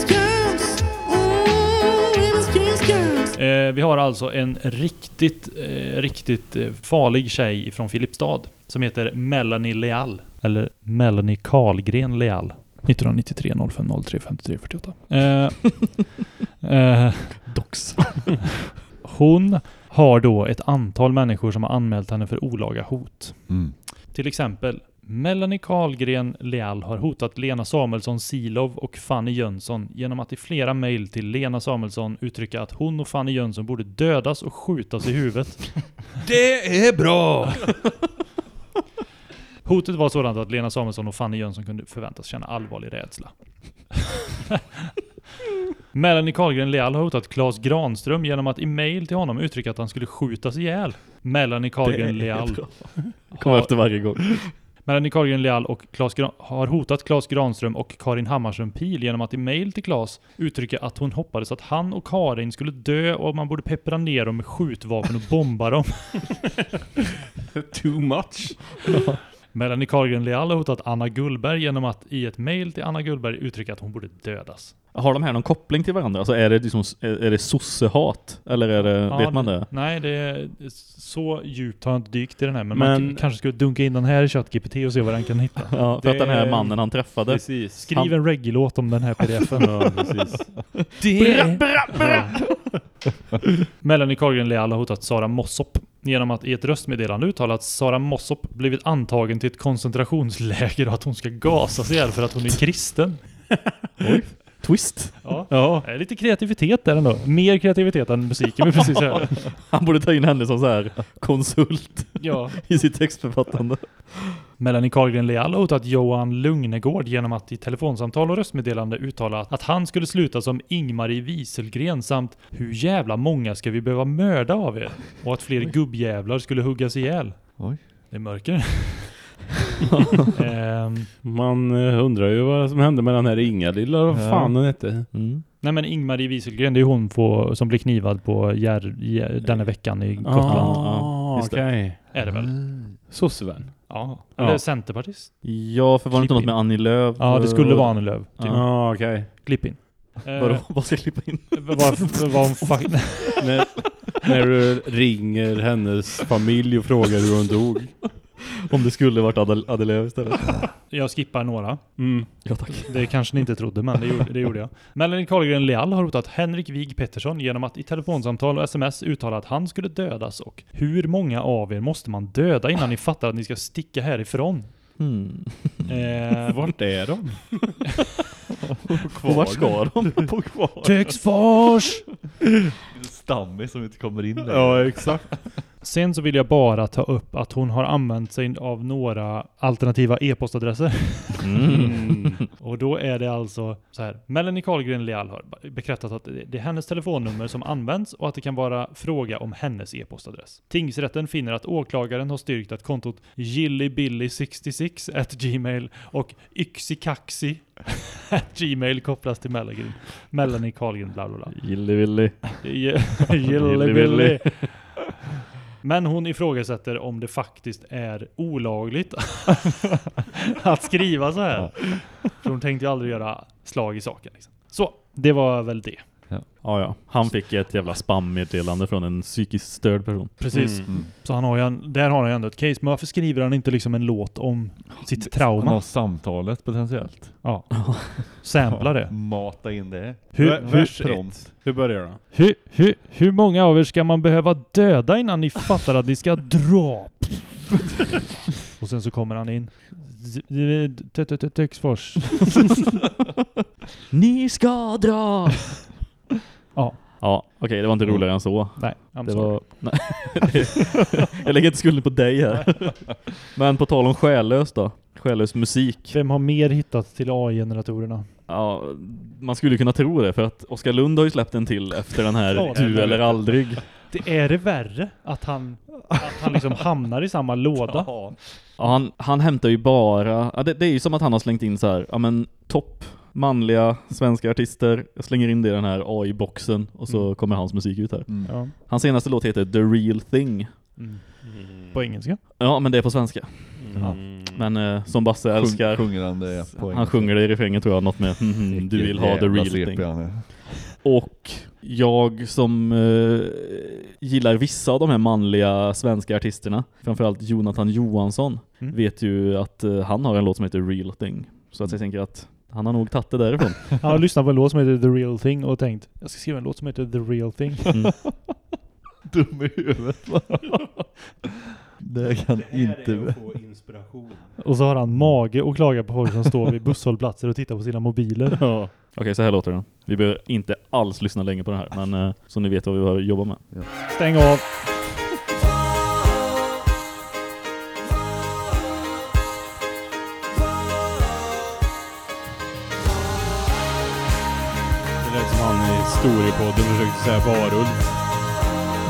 Vi har alltså en riktigt farlig tjej från Filipstad som heter Melanie Leal, eller Melanie Karlgren Leal. 1993 05 03 53 48. Dox. Hon har då ett antal människor som har anmält henne för olaga hot. Till exempel Melanie Karlgren Leal har hotat Lena Samuelsson Silov och Fanny Jönsson genom att i flera mejl till Lena Samuelsson uttrycka att hon och Fanny Jönsson borde dödas och skjutas i huvudet. Det är bra! Hotet var sådant att Lena Samuelsson och Fanny Jönsson kunde förväntas känna allvarlig rädsla. Melanie Karlgren Leal har hotat Claes Granström genom att i mejl till honom uttrycka att han skulle skjutas ihjäl. Melanie Karlgren Leal kommer efter varje gång. Melanie Carlgren Leal och har hotat Claes Granström och Karin Hammarström Pil genom att i mejl till Claes uttrycka att hon hoppades att han och Karin skulle dö och man borde peppra ner dem med skjutvapen och bomba dem. Too much. Melanie Carlgren Leal har hotat Anna Gullberg genom att i ett mejl till Anna Gullberg uttrycka att hon borde dödas. Har de här någon koppling till varandra? Alltså är det liksom, är det sossehat? Eller är det, vet man det? Nej, det är så djupt har jag inte dykt i den här. Men man kanske skulle dunka in den här i ChatGPT och se vad den kan hitta. Ja, för att den här mannen han träffade. Precis. Skriv en reggae-låt om den här pdf-en. Ja, precis. Melanie Carlgren Leal har hotat Sara Mossop genom att i ett röstmeddelande uttala att Sara Mossop blivit antagen till ett koncentrationsläger och att hon ska gasas ihjäl för att hon är kristen. Oj. Twist. Ja. Lite kreativitet där ändå. Mer kreativitet än musiken vi precis hörde. Han borde ta in henne som så här konsult i sitt textförfattande. Melanie Carlgren Leal har hotat Johan Lugnegård genom att i telefonsamtal och röstmeddelande uttala att han skulle sluta som Ingmarie Wieselgren samt hur jävla många ska vi behöva mörda av er? Och att fler gubbjävlar skulle huggas ihjäl. Oj. Det är mörker. Man undrar ju vad som hände med den här Inga lilla, vad fan hon hette. Nej, men Ingmarie Wieselgren, det är hon som blir knivad på denna veckan i Gotland. Okej. Är det väl? Sossevän. Ja. Eller centerpartist. Ja, för var det inte något med Annie Lööf? Ja, det skulle vara Annie Lööf. Typ. Okej. Klipp in. Vad ska jag klippa in? När du ringer hennes familj och frågar hur hon dog. Om det skulle varit Annie Lööf istället. Jag skippar några. Ja, tack. Det kanske ni inte trodde, men det gjorde jag. Melanie Carlgren Leal har hotat Henrik Wig Pettersson genom att i telefonsamtal och sms uttala att han skulle dödas och hur många av er måste man döda innan ni fattar att ni ska sticka härifrån? Vart är de? Vart ska de? På kvar. Töcksfors! Stammis som inte kommer in där. Ja, exakt. Sen så vill jag bara ta upp att hon har använt sig av några alternativa e-postadresser. Och då är det alltså så här. Melanie Carlgren Leal har bekräftat att det är hennes telefonnummer som används och att det kan vara fråga om hennes e-postadress. Tingsrätten finner att åklagaren har styrkt att kontot gillybilly66@gmail och yxikaxi@gmail kopplas till Melanie Carlgren bla bla bla. Gillybilly. Gillybilly. Men hon ifrågasätter om det faktiskt är olagligt att skriva så här. För hon tänkte ju aldrig göra slag i saken. Liksom. Så, det var väl det. Ja. Han fick ett jävla spammeddelande från en psykiskt störd person. Precis. Så där har han ju ändå ett case. Men varför skriver han inte liksom en låt om sitt trauma? Han har samtalet potentiellt. Ja. Sampla det. Mata in det. Hur börjar det? Hur många av er ska man behöva döda innan ni fattar att ni ska dra? Och sen så kommer han in. Töcksfors. Ni ska dra! Ja, okej, det var inte roligare än så. Nej, jag lägger inte skulden på dig här. Men på tal om själlös då. Själlös musik. Vem har mer hittat till AI-generatorerna? Ja, man skulle kunna tro det. För att Oskar Lund har ju släppt en till efter den här Du eller aldrig. Det är det värre att han liksom hamnar i samma låda. Ja, han hämtar ju bara... Ja, det är ju som att han har slängt in så här, ja men topp manliga svenska artister. Jag slänger in det i den här AI-boxen och så kommer hans musik ut här. Ja. Hans senaste låt heter The Real Thing. På engelska? Ja, men det är på svenska. Men som Basse älskar han sjunger det i refrängen tror jag något med du vill ha the real thing. Och jag som gillar vissa av de här manliga svenska artisterna, framförallt Jonathan Johansson, vet ju att han har en låt som heter Real Thing. Så att jag tänker att han har nog tagit det därifrån. Han har lyssnat på en låt som heter The Real Thing och tänkt, jag ska skriva en låt som heter The Real Thing. Dum i huvudet. Det kan inte få inspiration. Och så har han mage och klagar på folk som står vid busshållplatser och tittar på sina mobiler. Ja. Okej, så här låter den. Vi behöver inte alls lyssna länge på den här, men så ni vet vad vi har jobba med. Ja. Stäng av. Det lät som han i Storypodden försökte säga varulv.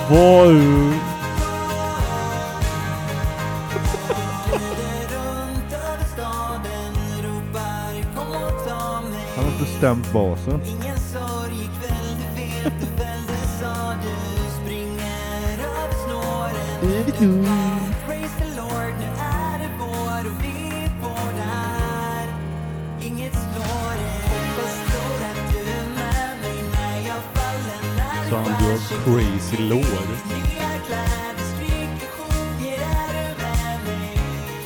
Varulv. inte stämt basen. Ingen sorg ikväll, du vet du väl, det sa du. Springer av snåren. Praise the Lord, nu är det vår och vi är båda här. Inget slår det. Hoppas då att du är med mig när jag faller. När Så han gör crazy lår. nya kläder stryker sjunger, är du med mig?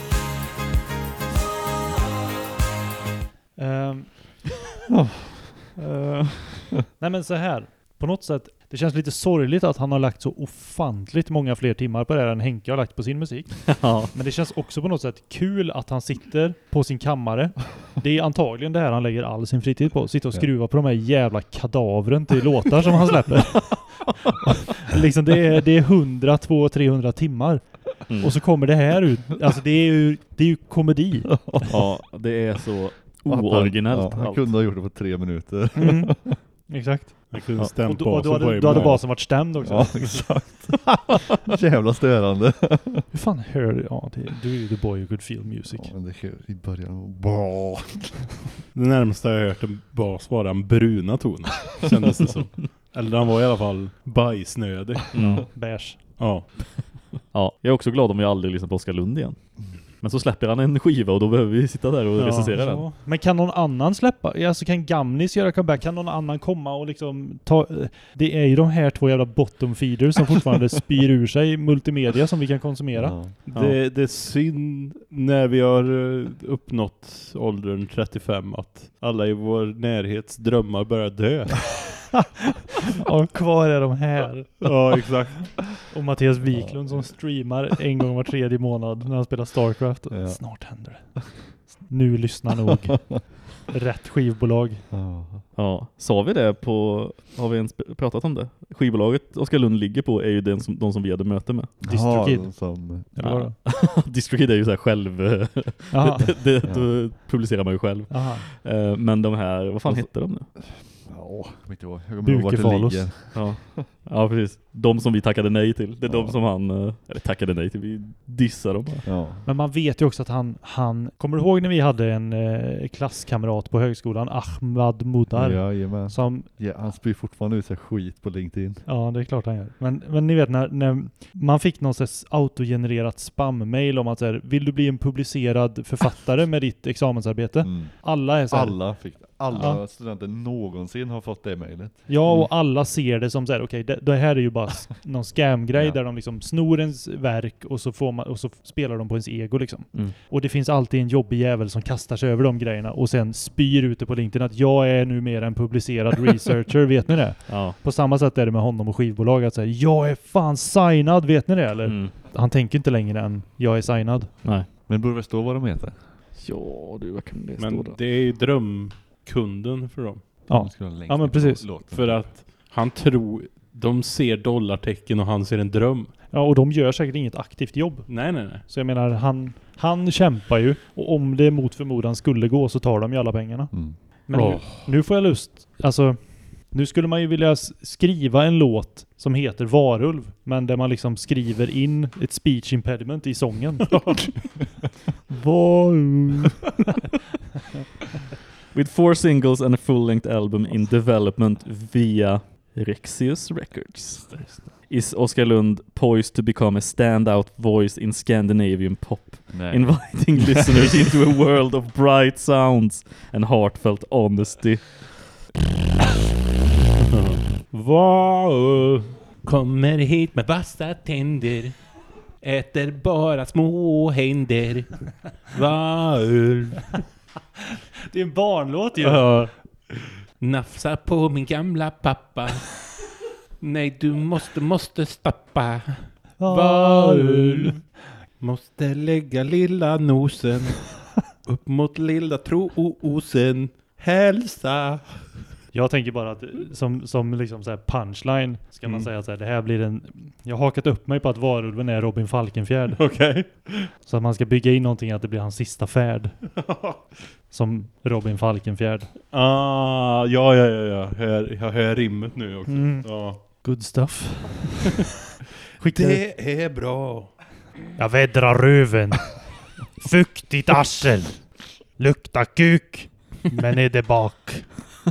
Nej men så här. På något sätt, det känns lite sorgligt att han har lagt så ofantligt många fler timmar på det här än Henke har lagt på sin musik. Ja. Men det känns också på något sätt kul att han sitter på sin kammare. Det är antagligen det här han lägger all sin fritid på. Sitta och skruva på de här jävla kadavren till låtar som han släpper. Liksom det är 100, 200, 300 timmar. Och så kommer det här ut. Alltså det är ju komedi. Ja, det är så ooriginellt. Han kunde ha gjort det på 3 minuter. Exakt. Han kunde stämt då basen på hade basen varit stämd också. Ja, exakt. Jävla störande. Hur fan hör du? Ja, du är ju the boy who could feel music. Ja, men det hör i början. Det närmaste jag har hört en bas var den bruna tonen. Kändes det som. Eller den var i alla fall bajsnödig. Beige. Ja. Ja, jag är också glad om jag aldrig lyssnar på Oskar Lund igen. Men så släpper han en skiva och då behöver vi sitta där och recensera den. Men kan någon annan släppa? Alltså kan Gamnis göra comeback? Kan någon annan komma och liksom ta... Det är ju de här 2 jävla bottom feeders som fortfarande spyr ur sig multimedia som vi kan konsumera. Ja. Det är synd när vi har uppnått åldern 35 att alla i vår närhets drömmar börjar dö. Och kvar är de här. Ja, exakt. Och Mattias Wiklund som streamar en gång var 3:e månad när han spelar StarCraft. Ja. Snart händer det. Nu lyssnar nog rätt skivbolag. Ja, sa vi det på... Har vi ens pratat om det? Skivbolaget Oskar Lund ligger på är ju de som vi hade möte med. DistroKid. Ja. DistroKid är ju så här själv... Då publicerar man ju själv. Men de här... Vad fan heter de nu? Ja, jag kommer inte ihåg. Jag kommer ihåg vart det ligger. Ja, precis. De som vi tackade nej till. Det är de som han... Eller tackade nej till. Vi dissar dem. Ja. Men man vet ju också att han... Kommer du ihåg när vi hade en klasskamrat på högskolan? Ahmad Mudar. Jajamän. Som... Ja, han spyr fortfarande ut sig skit på LinkedIn. Ja, det är klart han gör. Men ni vet när man fick någon sorts autogenererat spam-mail om att så här, vill du bli en publicerad författare med ditt examensarbete? Alla är så här, alla studenter någonsin har fått det mejlet. Ja, och alla ser det som så här, okej, det här är ju bara någon scam-grej där de liksom snor ens verk och så spelar de på ens ego liksom. Och det finns alltid en jobbig jävel som kastar sig över de grejerna och sen spyr ute på LinkedIn att jag är numera en publicerad researcher, vet ni det? Ja. På samma sätt är det med honom och skivbolag att säga, jag är fan signad, vet ni det? Eller han tänker inte längre än jag är signad. Nej. Men borde det stå vad de heter? Ja, du, vad kan det stå Men då? det är ju drömkunden för dem. Ja, men precis. För att han tror... De ser dollartecken och han ser en dröm. Ja, och de gör säkert inget aktivt jobb. Nej. Så jag menar, han kämpar ju. Och om det mot förmodan skulle gå så tar de ju alla pengarna. Men nu får jag lust... Alltså, nu skulle man ju vilja skriva en låt som heter Varulv. Men där man liksom skriver in ett speech impediment i sången. Varulv. With 4 singles and a full-length album in development via Rexius Records. Is Oskar Lund poised to become a standout voice in Scandinavian pop, inviting listeners into a world of bright sounds and heartfelt honesty. Wow, kommer hit med vassa tänder, äter bara små händer. Wow. Det är en barnlåt ju. Ja. Nafsa på min gamla pappa. Nej, du måste stoppa. Varulv. Måste lägga lilla nosen upp mot lilla troosen. Hälsa. Jag tänker bara att som liksom så här punchline ska man säga så här, det här blir en... Jag har hakat upp mig på att Varulven är Robin Falkenfjärd. Okej. Så att man ska bygga in någonting att det blir hans sista färd. Som Robin Falkenfjärd. Ja. Jag hör rimmet nu också. Ja. Good stuff. Det är bra. Jag vädrar röven. Fuktigt arsel. Lukta kuk. Men är det bak?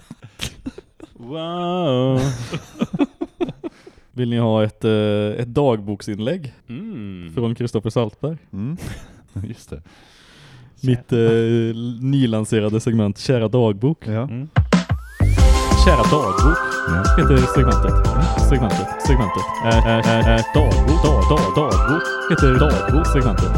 Wow. Vill ni ha ett dagboksinlägg från Kristoffer Saltberg? Just det. Mitt nylanserade segment Kära dagbok. Ja. Kära dagbok heter segmentet. Dagbok heter dagbok segmentet.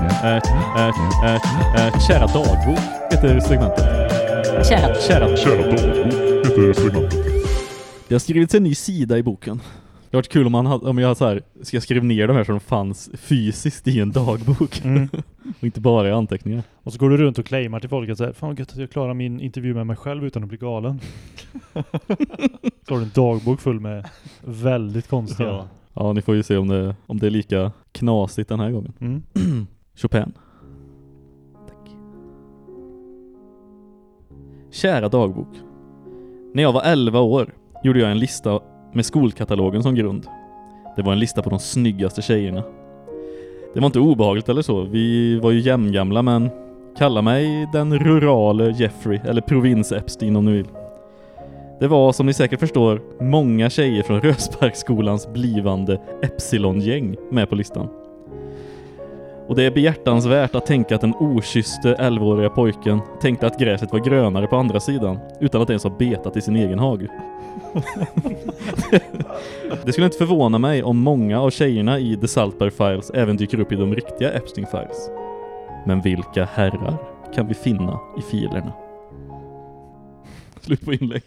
Kära dagbok heter segmentet. Kära dagbok heter segmentet. Det har skrivits en ny sida i boken. Det hade varit kul om jag så här, ska skriva ner de här så de fanns fysiskt i en dagbok. Och inte bara i anteckningar. Och så går du runt och claimar till folk att säga, fan vad gött att jag klarar min intervju med mig själv utan att bli galen. Så har du en dagbok full med väldigt konstiga. Ja, ni får ju se om det är lika knasigt den här gången. Chopin. Tack. Kära dagbok. När jag var 11 år gjorde jag en lista med skolkatalogen som grund. Det var en lista på de snyggaste tjejerna. Det var inte obehagligt eller så. Vi var ju jämngamla, men kalla mig den rurale Jeffrey eller provins Epstein om ni vill. Det var, som ni säkert förstår, många tjejer från Rösparksskolans blivande Epsilon-gäng med på listan. Och det är behjärtansvärt att tänka att den okysste 11-åriga pojken tänkte att gräset var grönare på andra sidan utan att ens ha betat i sin egen hage. Det skulle inte förvåna mig om många av tjejerna i The Saltberg Files även dyker upp i de riktiga Epstein Files. Men vilka herrar kan vi finna i filerna? Slut på inlägg.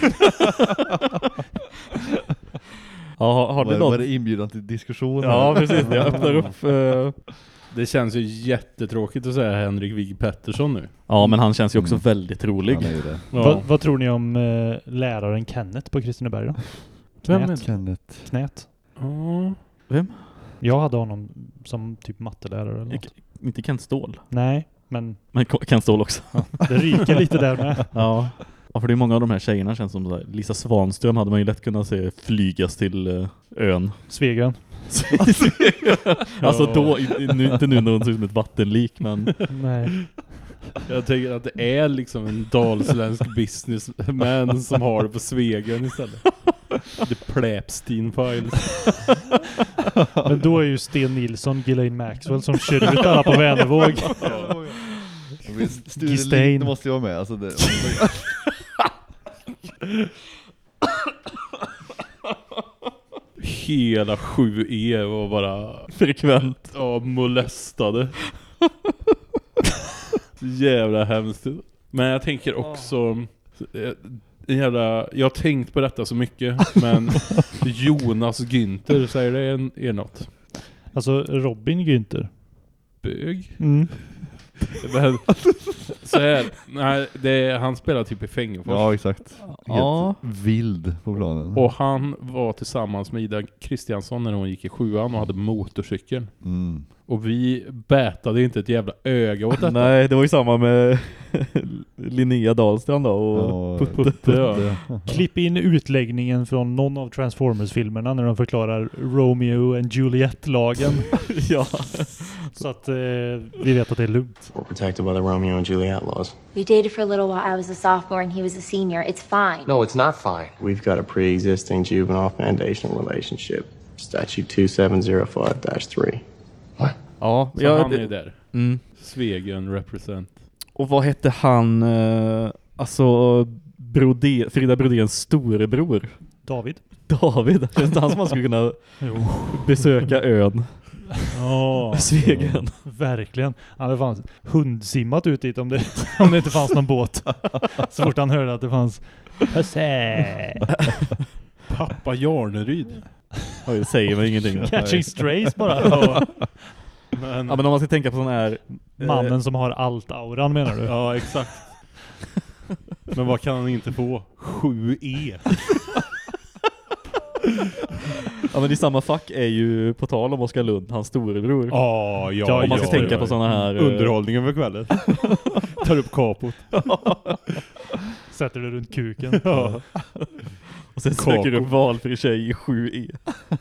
Ja, har det var det inbjudan till diskussion? Ja, precis. Jag öppnar upp. Det känns ju jättetråkigt att säga Henrik Wigg Pettersson nu. Ja, men han känns ju också väldigt rolig. Vad tror ni om läraren Kenneth på Kristineberg då? Vem är Kenneth? Knät. Vem? Jag hade honom som typ mattelärare eller något. Inte Kent Ståhl. Nej, men Kent Ståhl också. Ja, det ryker lite där med. Ja, för det är många av de här tjejerna känns som så här. Lisa Svanström hade man ju lätt kunnat se flygas till ön. Svegen. Alltså då, inte nu när hon ser ut som ett vattenlik, men... Nej. Jag tänker att det är liksom en dalsländsk businessman som har det på Svegen istället. The Pläpstein Files. Men då är ju Sten Nilsson, Ghislaine Maxwell som kör ut alla på Vänervåg. Sture måste jag vara med. Alltså det... Hela 7E var bara frekvent. Ja, molestade. Jävla hemskt. Men jag tänker också jag har tänkt på detta så mycket, men Jonas Günther, säger det är något. Alltså Robin Günther. Bög? Men, så här, nej, han spelar typ i Fängefors. Ja, exakt. Ja. Vild på planen. Och han var tillsammans med Ida Kristiansson när hon gick i 7an och hade motorcykel. Och vi bätade inte ett jävla öga åt detta. Nej, det var ju samma med Linnea Dahlstrand då och Putte. Ja. Klipp in utläggningen från någon av Transformers-filmerna när de förklarar Romeo and Juliet-lagen. Ja. Så att vi vet att det är lugnt. We're protected by the Romeo and Juliet laws. We dated for a little while. I was a sophomore and he was a senior. It's fine. No, it's not fine. We've got a pre-existing juvenile foundational relationship. Statute 2705-3. What? Ja, så han är där. Svegen represent. Och vad hette han, alltså Frida Brodéns storebror? David. Det är inte han som man skulle kunna besöka ön. Svegen. Verkligen. Han hade fan hundsimmat ut dit om det inte fanns någon båt. Så fort han hörde att det fanns Pappa Jarneryd. Det säger mig ingenting. Catching strays bara. Men om man ska tänka på sån här... Mannen som har allt-auran, menar du? Ja, exakt. Men vad kan han inte få? 7E. Ja, men i samma fack är ju, på tal om Oskar Lund, hans storebror. Ja, om man ska tänka på såna här... Underhållningen för kvällen. Tar upp kapot. Sätter det runt kuken. Ja. Och sen söker du upp valfri tjej i 7E.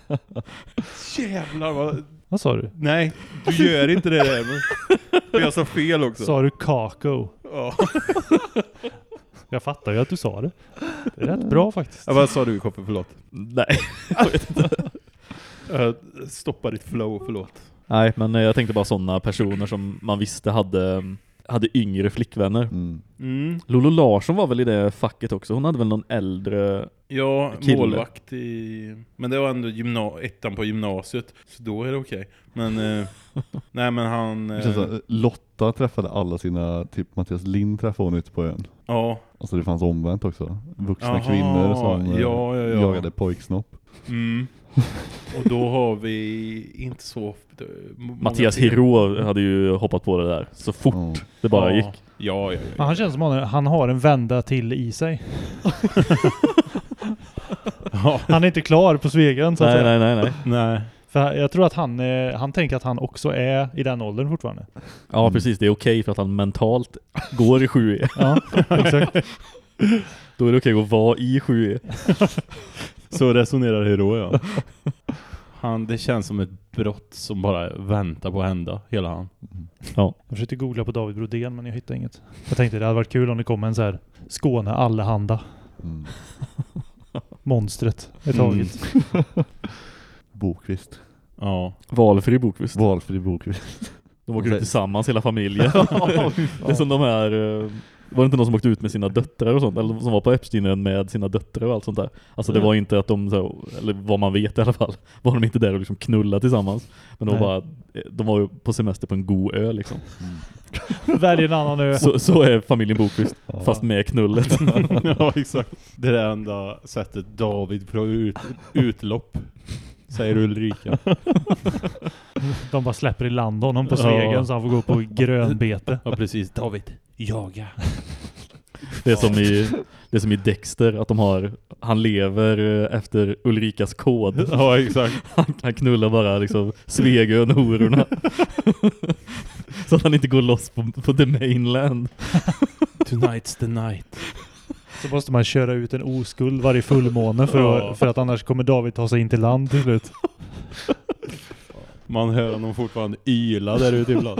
Jävlar vad sa du? Nej, du gör inte det där. Men jag sa fel också. Sa du kako? Ja. Jag fattar ju att du sa det. Det är rätt bra faktiskt. Ja, vad sa du, Kopper? Förlåt. Nej, jag vet inte. Stoppa ditt flow, förlåt. Nej, men jag tänkte bara sådana personer som man visste hade yngre flickvänner. Lolo Larsson var väl i det facket också. Hon hade väl någon äldre kille. Målvakt men det var ändå ettan på gymnasiet. Så då är det okej. Men nej, men han Lotta träffade alla sina, typ Mattias Lind träffade hon ute på ön. Ja. Alltså det fanns omvänt också. Vuxna kvinnor som jagade pojksnopp. Och då har vi inte så Mattias Hero hade ju hoppat på det där så fort det bara gick. Ja. Han känns som att han har en vända till i sig. Han är inte klar på Svegan så att säga. Nej. För jag tror att han tänker att han också är i den åldern fortfarande. Ja, precis. Det är okej för att han mentalt går i 7E. Ja, exakt. Då är det okej att vara i 7E. Så resonerar Hero, ja. Det känns som ett brott som bara väntar på att hända, hela han. Ja. Jag försökte googla på David Brodén men jag hittade inget. Jag tänkte det hade varit kul om det kom en så här Skåne allehanda. Monstret är taget. Bokvist. Ja. Valfri Bokvist. De åker ut tillsammans, hela familjen. Det är som de här... Var det inte någon som åkte ut med sina döttrar och sånt? Eller som var på Epstein med sina döttrar och allt sånt där. Alltså det var inte att de, eller vad man vet i alla fall, var de inte där och liksom knulla tillsammans. Men de var ju på semester på en god ö liksom. Välj en annan ö. Så är familjen Bokvist, fast med knullet. Ja, exakt. Det är det enda sättet David får utlopp. Säger Ulrika. De bara släpper i land honom på Svegen så han får gå på grönbete. Ja, precis. David, jaga. Det är som i Dexter att han lever efter Ulrikas kod. Ja, exakt. Han knullar bara liksom Svegön och hororna. Så att han inte går loss på the mainland. Tonight's the night. Så måste man köra ut en oskuld varje fullmåne för att annars kommer David ta sig in till land till slut. Man hör honom fortfarande yla där ute ibland.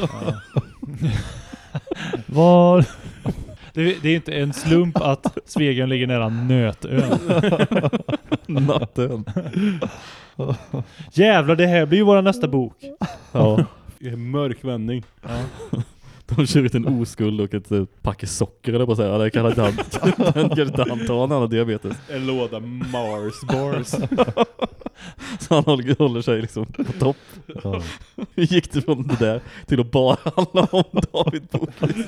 Var... Det är inte en slump att Svegen ligger nära Nötön. Nattön. Jävlar, det här blir ju vår nästa bok. Ja. En mörk vändning. Ja. De kör ut en oskuld och ett pack socker eller på att säga. Det kan inte han ta när han har diabetes. En låda Mars bars. Så han håller sig liksom på topp. Ja. Hur gick det från det där till att bara handla om David Bokvist?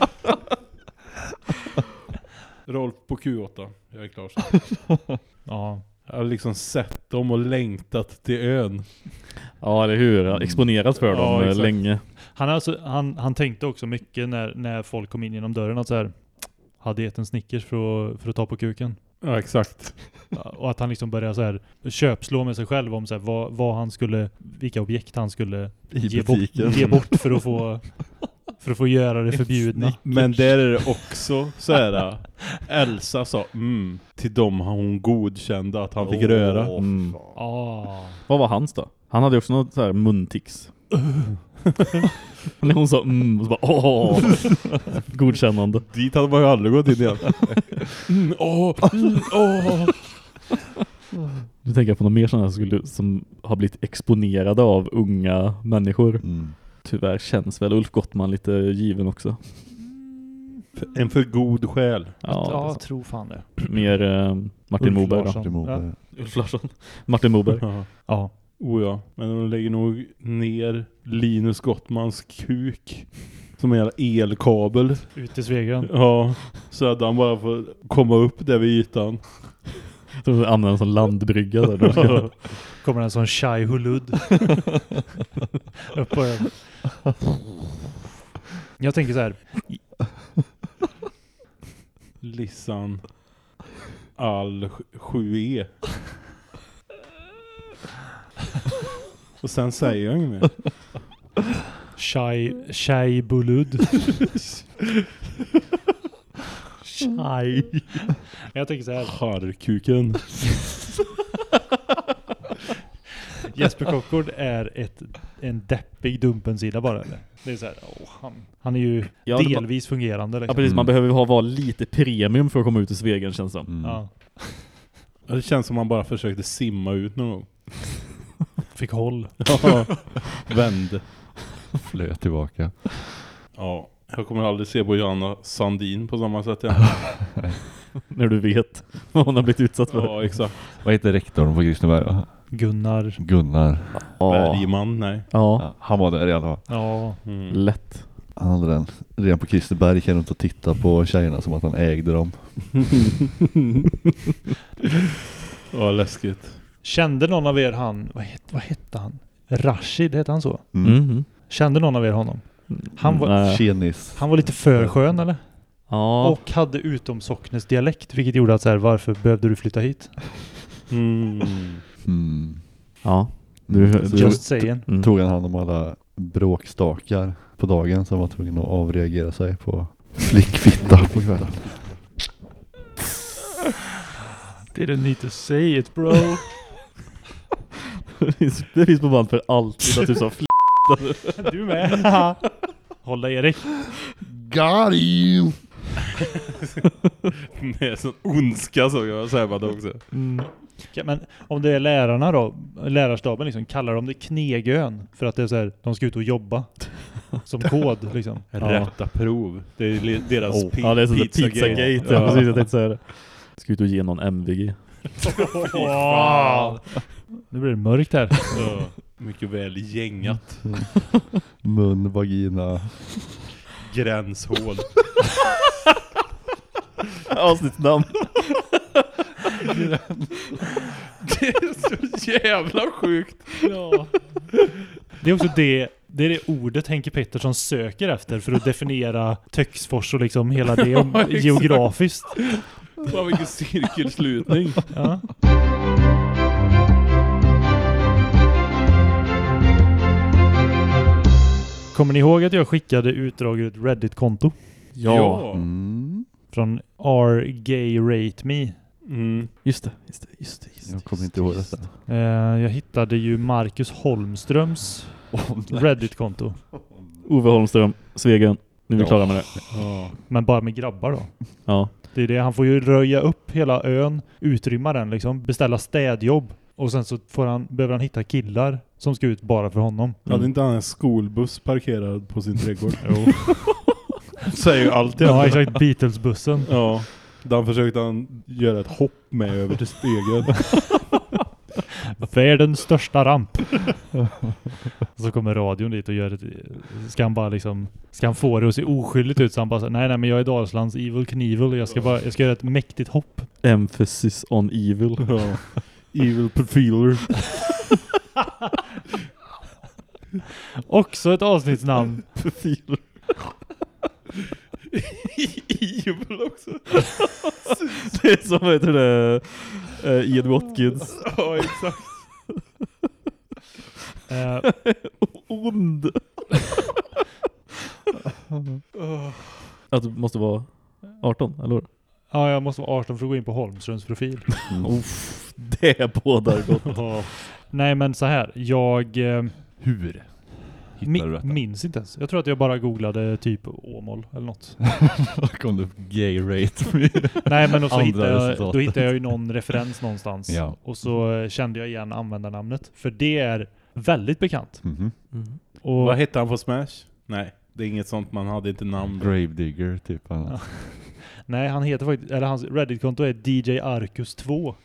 Rolf på Q8. Jag är klar. Ja. Jag har liksom sett dem och längtat till ön. Ja, eller hur? Exponerat för dem länge. Han tänkte också mycket när folk kom in genom dörren att så här, hade gett en Snickers för att ta på kuken. Ja, exakt. Och att han liksom började så här köpslå med sig själv om så här, vad han skulle, vilka objekt han skulle ge bort för att få göra det förbjudna. Men där är det också så här. Elsa sa till dem hon godkände att han fick röra. Vad var hans då? Han hade också något så här muntics. När hon sa och så bara godkännande. Dit hade man ju aldrig gått in igen. Du tänker på något mer sådana som har blivit exponerade av unga människor. Tyvärr känns väl Ulf Gottman lite given också. En för god själ. Ja, jag tror fan det. Mer Martin Moberg då. Ulf Larsson. Martin Moberg. Ja. Ja, men de lägger nog ner Linus Gottmans kuk som en elkabel ut i Svegen. Ja, så att han bara får komma upp där vid ytan. Så använder en sån landbrygga där. Kommer en sån Shai Hulud upp på den. Jag tänker så här. Lissan all 7E. Och sen säger jag inget mer. Shai Bulud. Shai. Jag tänker så här. Harkuken. Jesper Kockord är en deppig dumpensida bara, eller? Det är så här, han är ju delvis fungerande. Liksom. Ja, precis. Man behöver vara lite premium för att komma ut i Svegen, känns det som. Ja. Det känns som man bara försökte simma ut någon gång. Fick håll. Ja, vände. Flöt tillbaka. Ja, jag kommer aldrig se på Johanna Sandin på samma sätt igen. När du vet vad hon har blivit utsatt för. Ja, exakt. Vad heter rektorn på Kristineberg? Gunnar. Bergman, nej. Ja. Han var där i alla fall. Ja. Lätt. Han hade den redan på Kristineberg, kan runt och titta på tjejerna som att han ägde dem. Ja, läskigt. Kände någon av er vad hette han? Rashid, hette han så? Mm. Kände någon av er honom? Han var lite för skön, eller? Ja. Och hade utomsocknes dialekt, vilket gjorde att så här, varför behövde du flytta hit? Ja. Just saying. Tog han hand om alla bråkstakar på dagen som var tvungen att avreagera sig på flickfitta på kvällen. Didn't need to say it, bro. Det finns på band för allt. Att du sa Du med. Hålla Erik. Got you. Med sån ondska så jag säger det också. Ja, men om det är lärarna då, lärarstaben liksom, kallar de det knegön för att det är så här, de ska ut och jobba som kod liksom. Rätta prov. Det är deras ja, det är Pizzagate. Ja, precis, jag tänkte säga det. Ska ut och ge någon MVG. Nu blir det mörkt här. Ja, mycket väl gängat. Mun, vagina. Gränshål. Avsnittsnamn. Det är så jävla sjukt. Ja. Det är också det är det ordet Henke Pettersson söker efter för att definiera Töcksfors och liksom hela det geografiskt. Vad vilken cirkelslutning. Ja. Kommer ni ihåg att jag skickade utdrag ur ett Reddit-konto? Ja. Från R-Gay-Rate-Me. Just det. Jag kommer inte ihåg det. Jag hittade ju Marcus Holmströms Reddit-konto. Ove Holmström, Svegen. Nu är vi klara med det. Ja. Men bara med grabbar då. Ja. Det är det. Han får ju röja upp hela ön, utrymma den liksom, beställa städjobb. Och sen så behöver han hitta killar som ska ut bara för honom. Hade inte han en skolbuss parkerad på sin trädgård? Jo. Säger ju alltid. Ja, exakt. Beatles-bussen. Ja. Där försökte han göra ett hopp med över till spegeln. Världens största ramp. Så kommer radion dit och gör ett... Ska han få det att se oskyldigt ut, så han bara säger, nej men jag är Dalslands Evil Knievel. Jag ska göra ett mäktigt hopp. Emphasis on evil. Ja. Evil profiler. Också ett avsnittsnamn. Profiler. Evil också. Det är som heter det Ian Watkins. Ja, exakt. Ond. Att du måste vara 18, eller? Ja, jag måste vara 18 för att gå in på Holmströms profil. Det bådar gott. Nej, men så här. Jag... Hur? Minns inte ens. Jag tror att jag bara googlade typ Åmål eller något. Kom du gay rate? Nej, men då hittade jag ju någon referens någonstans. Ja. Och så kände jag igen användarnamnet. För det är väldigt bekant. Och vad hette han på Smash? Nej, det är inget sånt, man hade inte namn. Gravedigger typ. Ja. Nej, han heter faktiskt, eller hans Reddit-konto är DJ Arcus 2.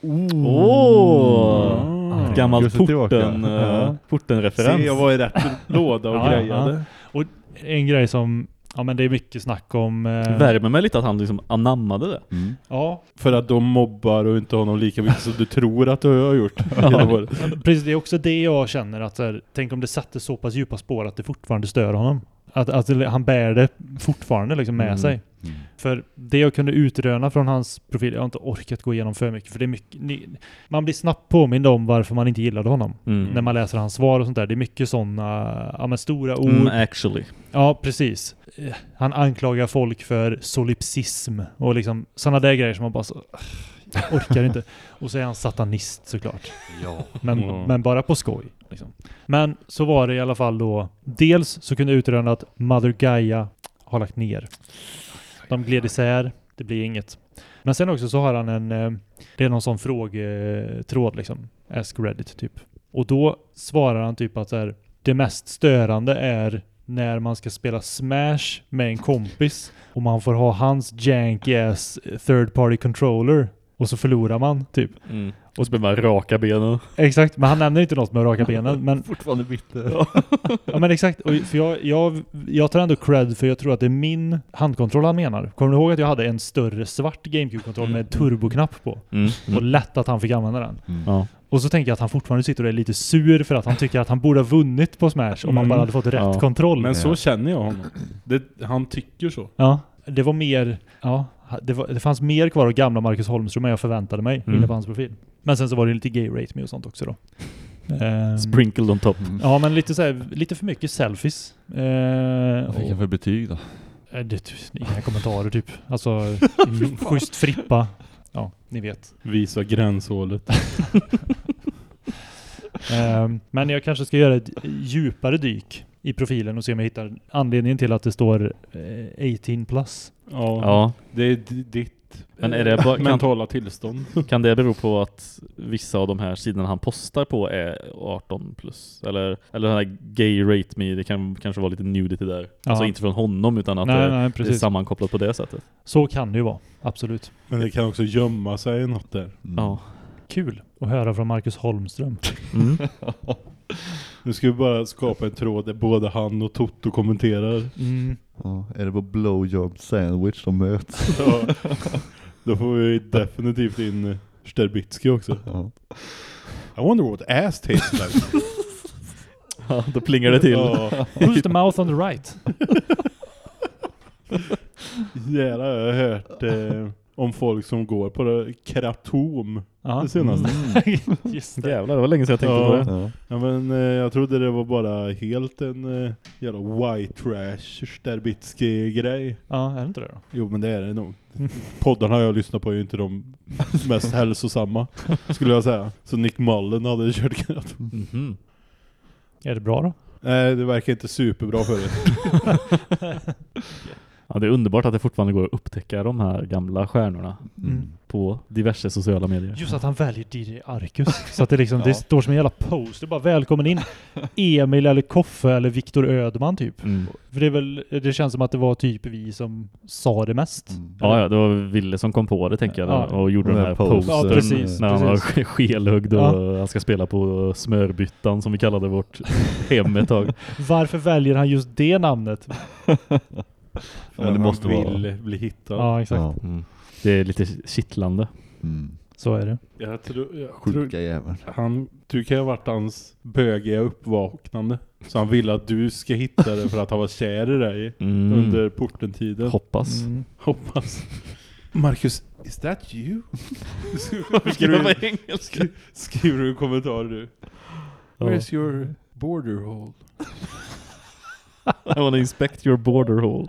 Gammalt porten-referens. Se, jag var i rätt låda och grejade. Ja. Och en grej som, ja men det är mycket snack om... Värmer mig lite att han liksom anammade det. Ja. För att de mobbar och inte har någon lika mycket som du tror att du har gjort. Ja. Precis, det är också det jag känner att så här, tänk om det satte så pass djupa spår att det fortfarande stör honom. Att han bär det fortfarande liksom med sig. För det jag kunde utröna från hans profil, jag har inte orkat gå igenom för mycket, för det är mycket, man blir snabbt påmind om varför man inte gillade honom när man läser hans svar och sånt där. Det är mycket sådana stora ord. Actually. Ja, precis. Han anklagar folk för solipsism och liksom sådana där grejer som man bara så, Orkar inte. Och så är han satanist såklart. Ja. Men bara på skoj. Liksom. Men så var det i alla fall då. Dels så kunde jag utröna att Mother Gaia har lagt ner. De gled isär. Det blir inget. Men sen också så har han det är någon sån frågetråd liksom. Ask Reddit typ. Och då svarar han typ att så här, det mest störande är när man ska spela Smash med en kompis och man får ha hans janky ass third party controller och så förlorar man typ. Och så blir man raka benen. Exakt, men han nämner inte något med raka benen. Men fortfarande bitter. Ja men exakt, och för jag tar ändå cred för jag tror att det är min handkontroll han menar. Kommer du ihåg att jag hade en större svart GameCube-kontroll med turboknapp på? Och lätt att han fick använda den. Ja. Och så tänker jag att han fortfarande sitter och är lite sur för att han tycker att han borde ha vunnit på Smash om han bara hade fått rätt kontroll. Men så känner jag honom. Han tycker så. Ja, det var mer... Ja, det fanns mer kvar av gamla Marcus Holmström än jag förväntade mig inne på hans profil. Men sen så var det lite gay rate med och sånt också då. Sprinkled on top. Ja, men lite för mycket selfies. Vad fick jag för betyg då? Inga kommentarer typ. Alltså, schysst frippa. Ja, ni vet. Visa gränshålet. Men jag kanske ska göra ett djupare dyk i profilen och se om jag hittar anledningen till att det står 18+. Ja. Det är ditt men är det mentala tillstånd. Kan det bero på att vissa av de här sidorna han postar på är 18+? Eller den här gay rate me, det kan kanske vara lite nudity där. Ja. Alltså inte från honom utan att det är sammankopplat på det sättet. Så kan det ju vara, absolut. Men det kan också gömma sig något där. Ja. Kul att höra från Marcus Holmström. Nu ska vi bara skapa en tråd där både han och Toto kommenterar. Ja, är det på blowjob sandwich som möts? Ja. Då får vi definitivt in Sterbitsky också. Ja. I wonder what ass tastes like. Ja, då plingar det till. Who's the mouth on the right? Jävlar, jag har hört om folk som går på det kratom det senaste. Just det. Jävlar, det var länge sedan jag tänkte på det. Ja, men jag trodde det var bara helt en jävla white trash Sterbitsky-grej. Ja, är det inte det då? Jo, men det är det nog. Poddarna jag lyssnar på är ju inte de mest hälsosamma, skulle jag säga. Så Nick Mullen hade kört kratom. Är det bra då? Nej, det verkar inte superbra för det. Ja, det är underbart att det fortfarande går att upptäcka de här gamla stjärnorna på diverse sociala medier. Just att han väljer DJ Arcus. Så att det liksom det står som en jävla poster. Bara välkommen in Emil eller Koffe eller Viktor Ödman typ. För det känns som att det var typ vi som sa det mest. Ja, det var Ville som kom på det tänker jag och gjorde den här posten. Ja, precis. När han var skelhugd och han ska spela på Smörbyttan som vi kallade vårt hem ett tag. Varför väljer han just det namnet? Men det måste vara bli hittad. Ja, exakt. Ja. Det är lite kittlande. Så är det. Jag tror Sjuka jäveln. Du kan ha varit hans bögiga uppvaknande. Så han vill att du ska hitta det för att han var kär i dig under portentiden. Hoppas. Hoppas. Marcus, is that you? Skriver du en kommentar du? Where's your border hole? I want to inspect your border hole.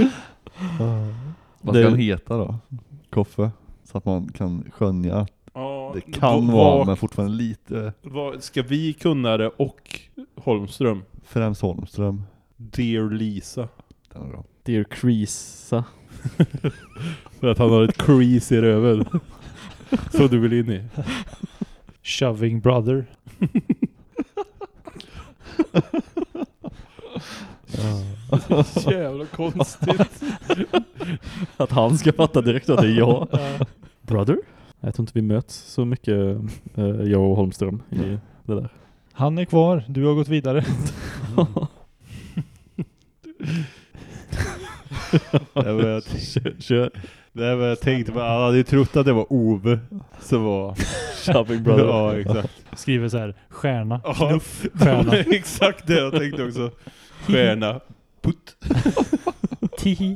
Vad ska han heta då? Koffe? Så att man kan skönja att det kan vara, men fortfarande lite... Ska vi kunna det och Holmström? Främst Holmström. Dear Lisa. Den är bra. Dear Creasa. För att han har ett crease i röven. Så du vill in i. Shoving brother. Jävla konstigt. Att han ska fatta direkt att det är jag. Brother? Jag tror inte vi möts så mycket jag och Holmström i det där. Han är kvar, du har gått vidare. Kör. Det var jag tänkte på. Alla hade trott att det var Ove som var Shoving brother. Ja, exakt. Skriver så här, stjärna, knuff, stjärna. Exakt det jag tänkte också. Stjärna, putt. Tihi.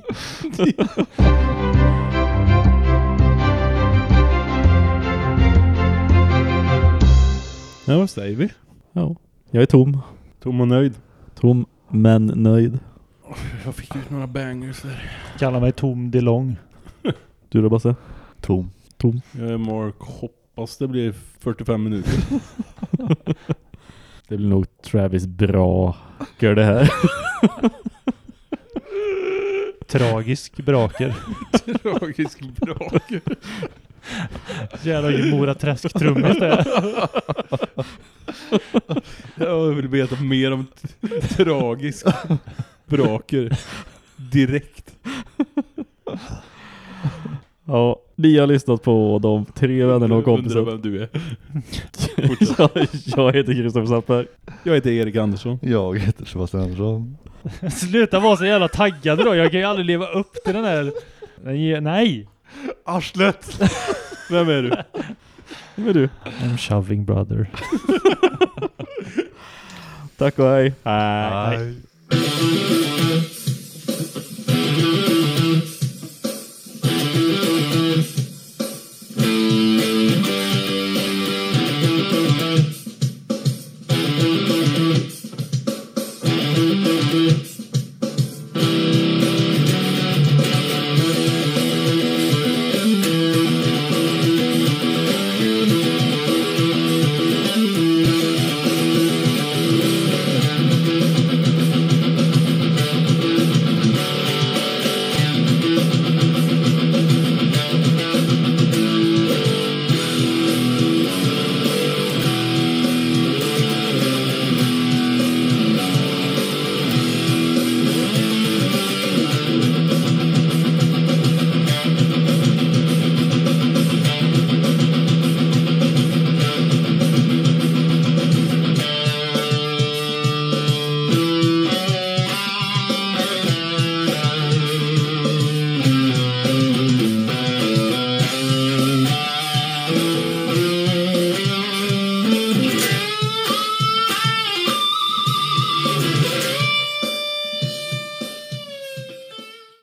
Ja, vad säger vi? Ja, jag är tom. Tom och nöjd. Tom, men nöjd. Jag fick ut några bangers där. Kallar mig Tom DeLong. Du då, Basse? Tom. tom. Jag är Mark, hoppas det blir 45 minuter. Det blir nog Travis bra. Gör det här. Tragisk braker. Tragisk braker. Jävla Mora Träsk-trummet där. Jag vill veta mer om tragisk braker. Direkt. Ja, vi har lyssnat på de 3 vännerna och kompisar. Undrar vem du är. Jag heter Kristoffer Sappberg. Jag heter Erik Andersson. Jag heter Sebastian Andersson. Sluta vara så jävla taggad då. Jag kan ju aldrig leva upp till den här. Nej. Arslet. Vem är du? Vem är du? I'm shoving brother. Tack och hej. Hej.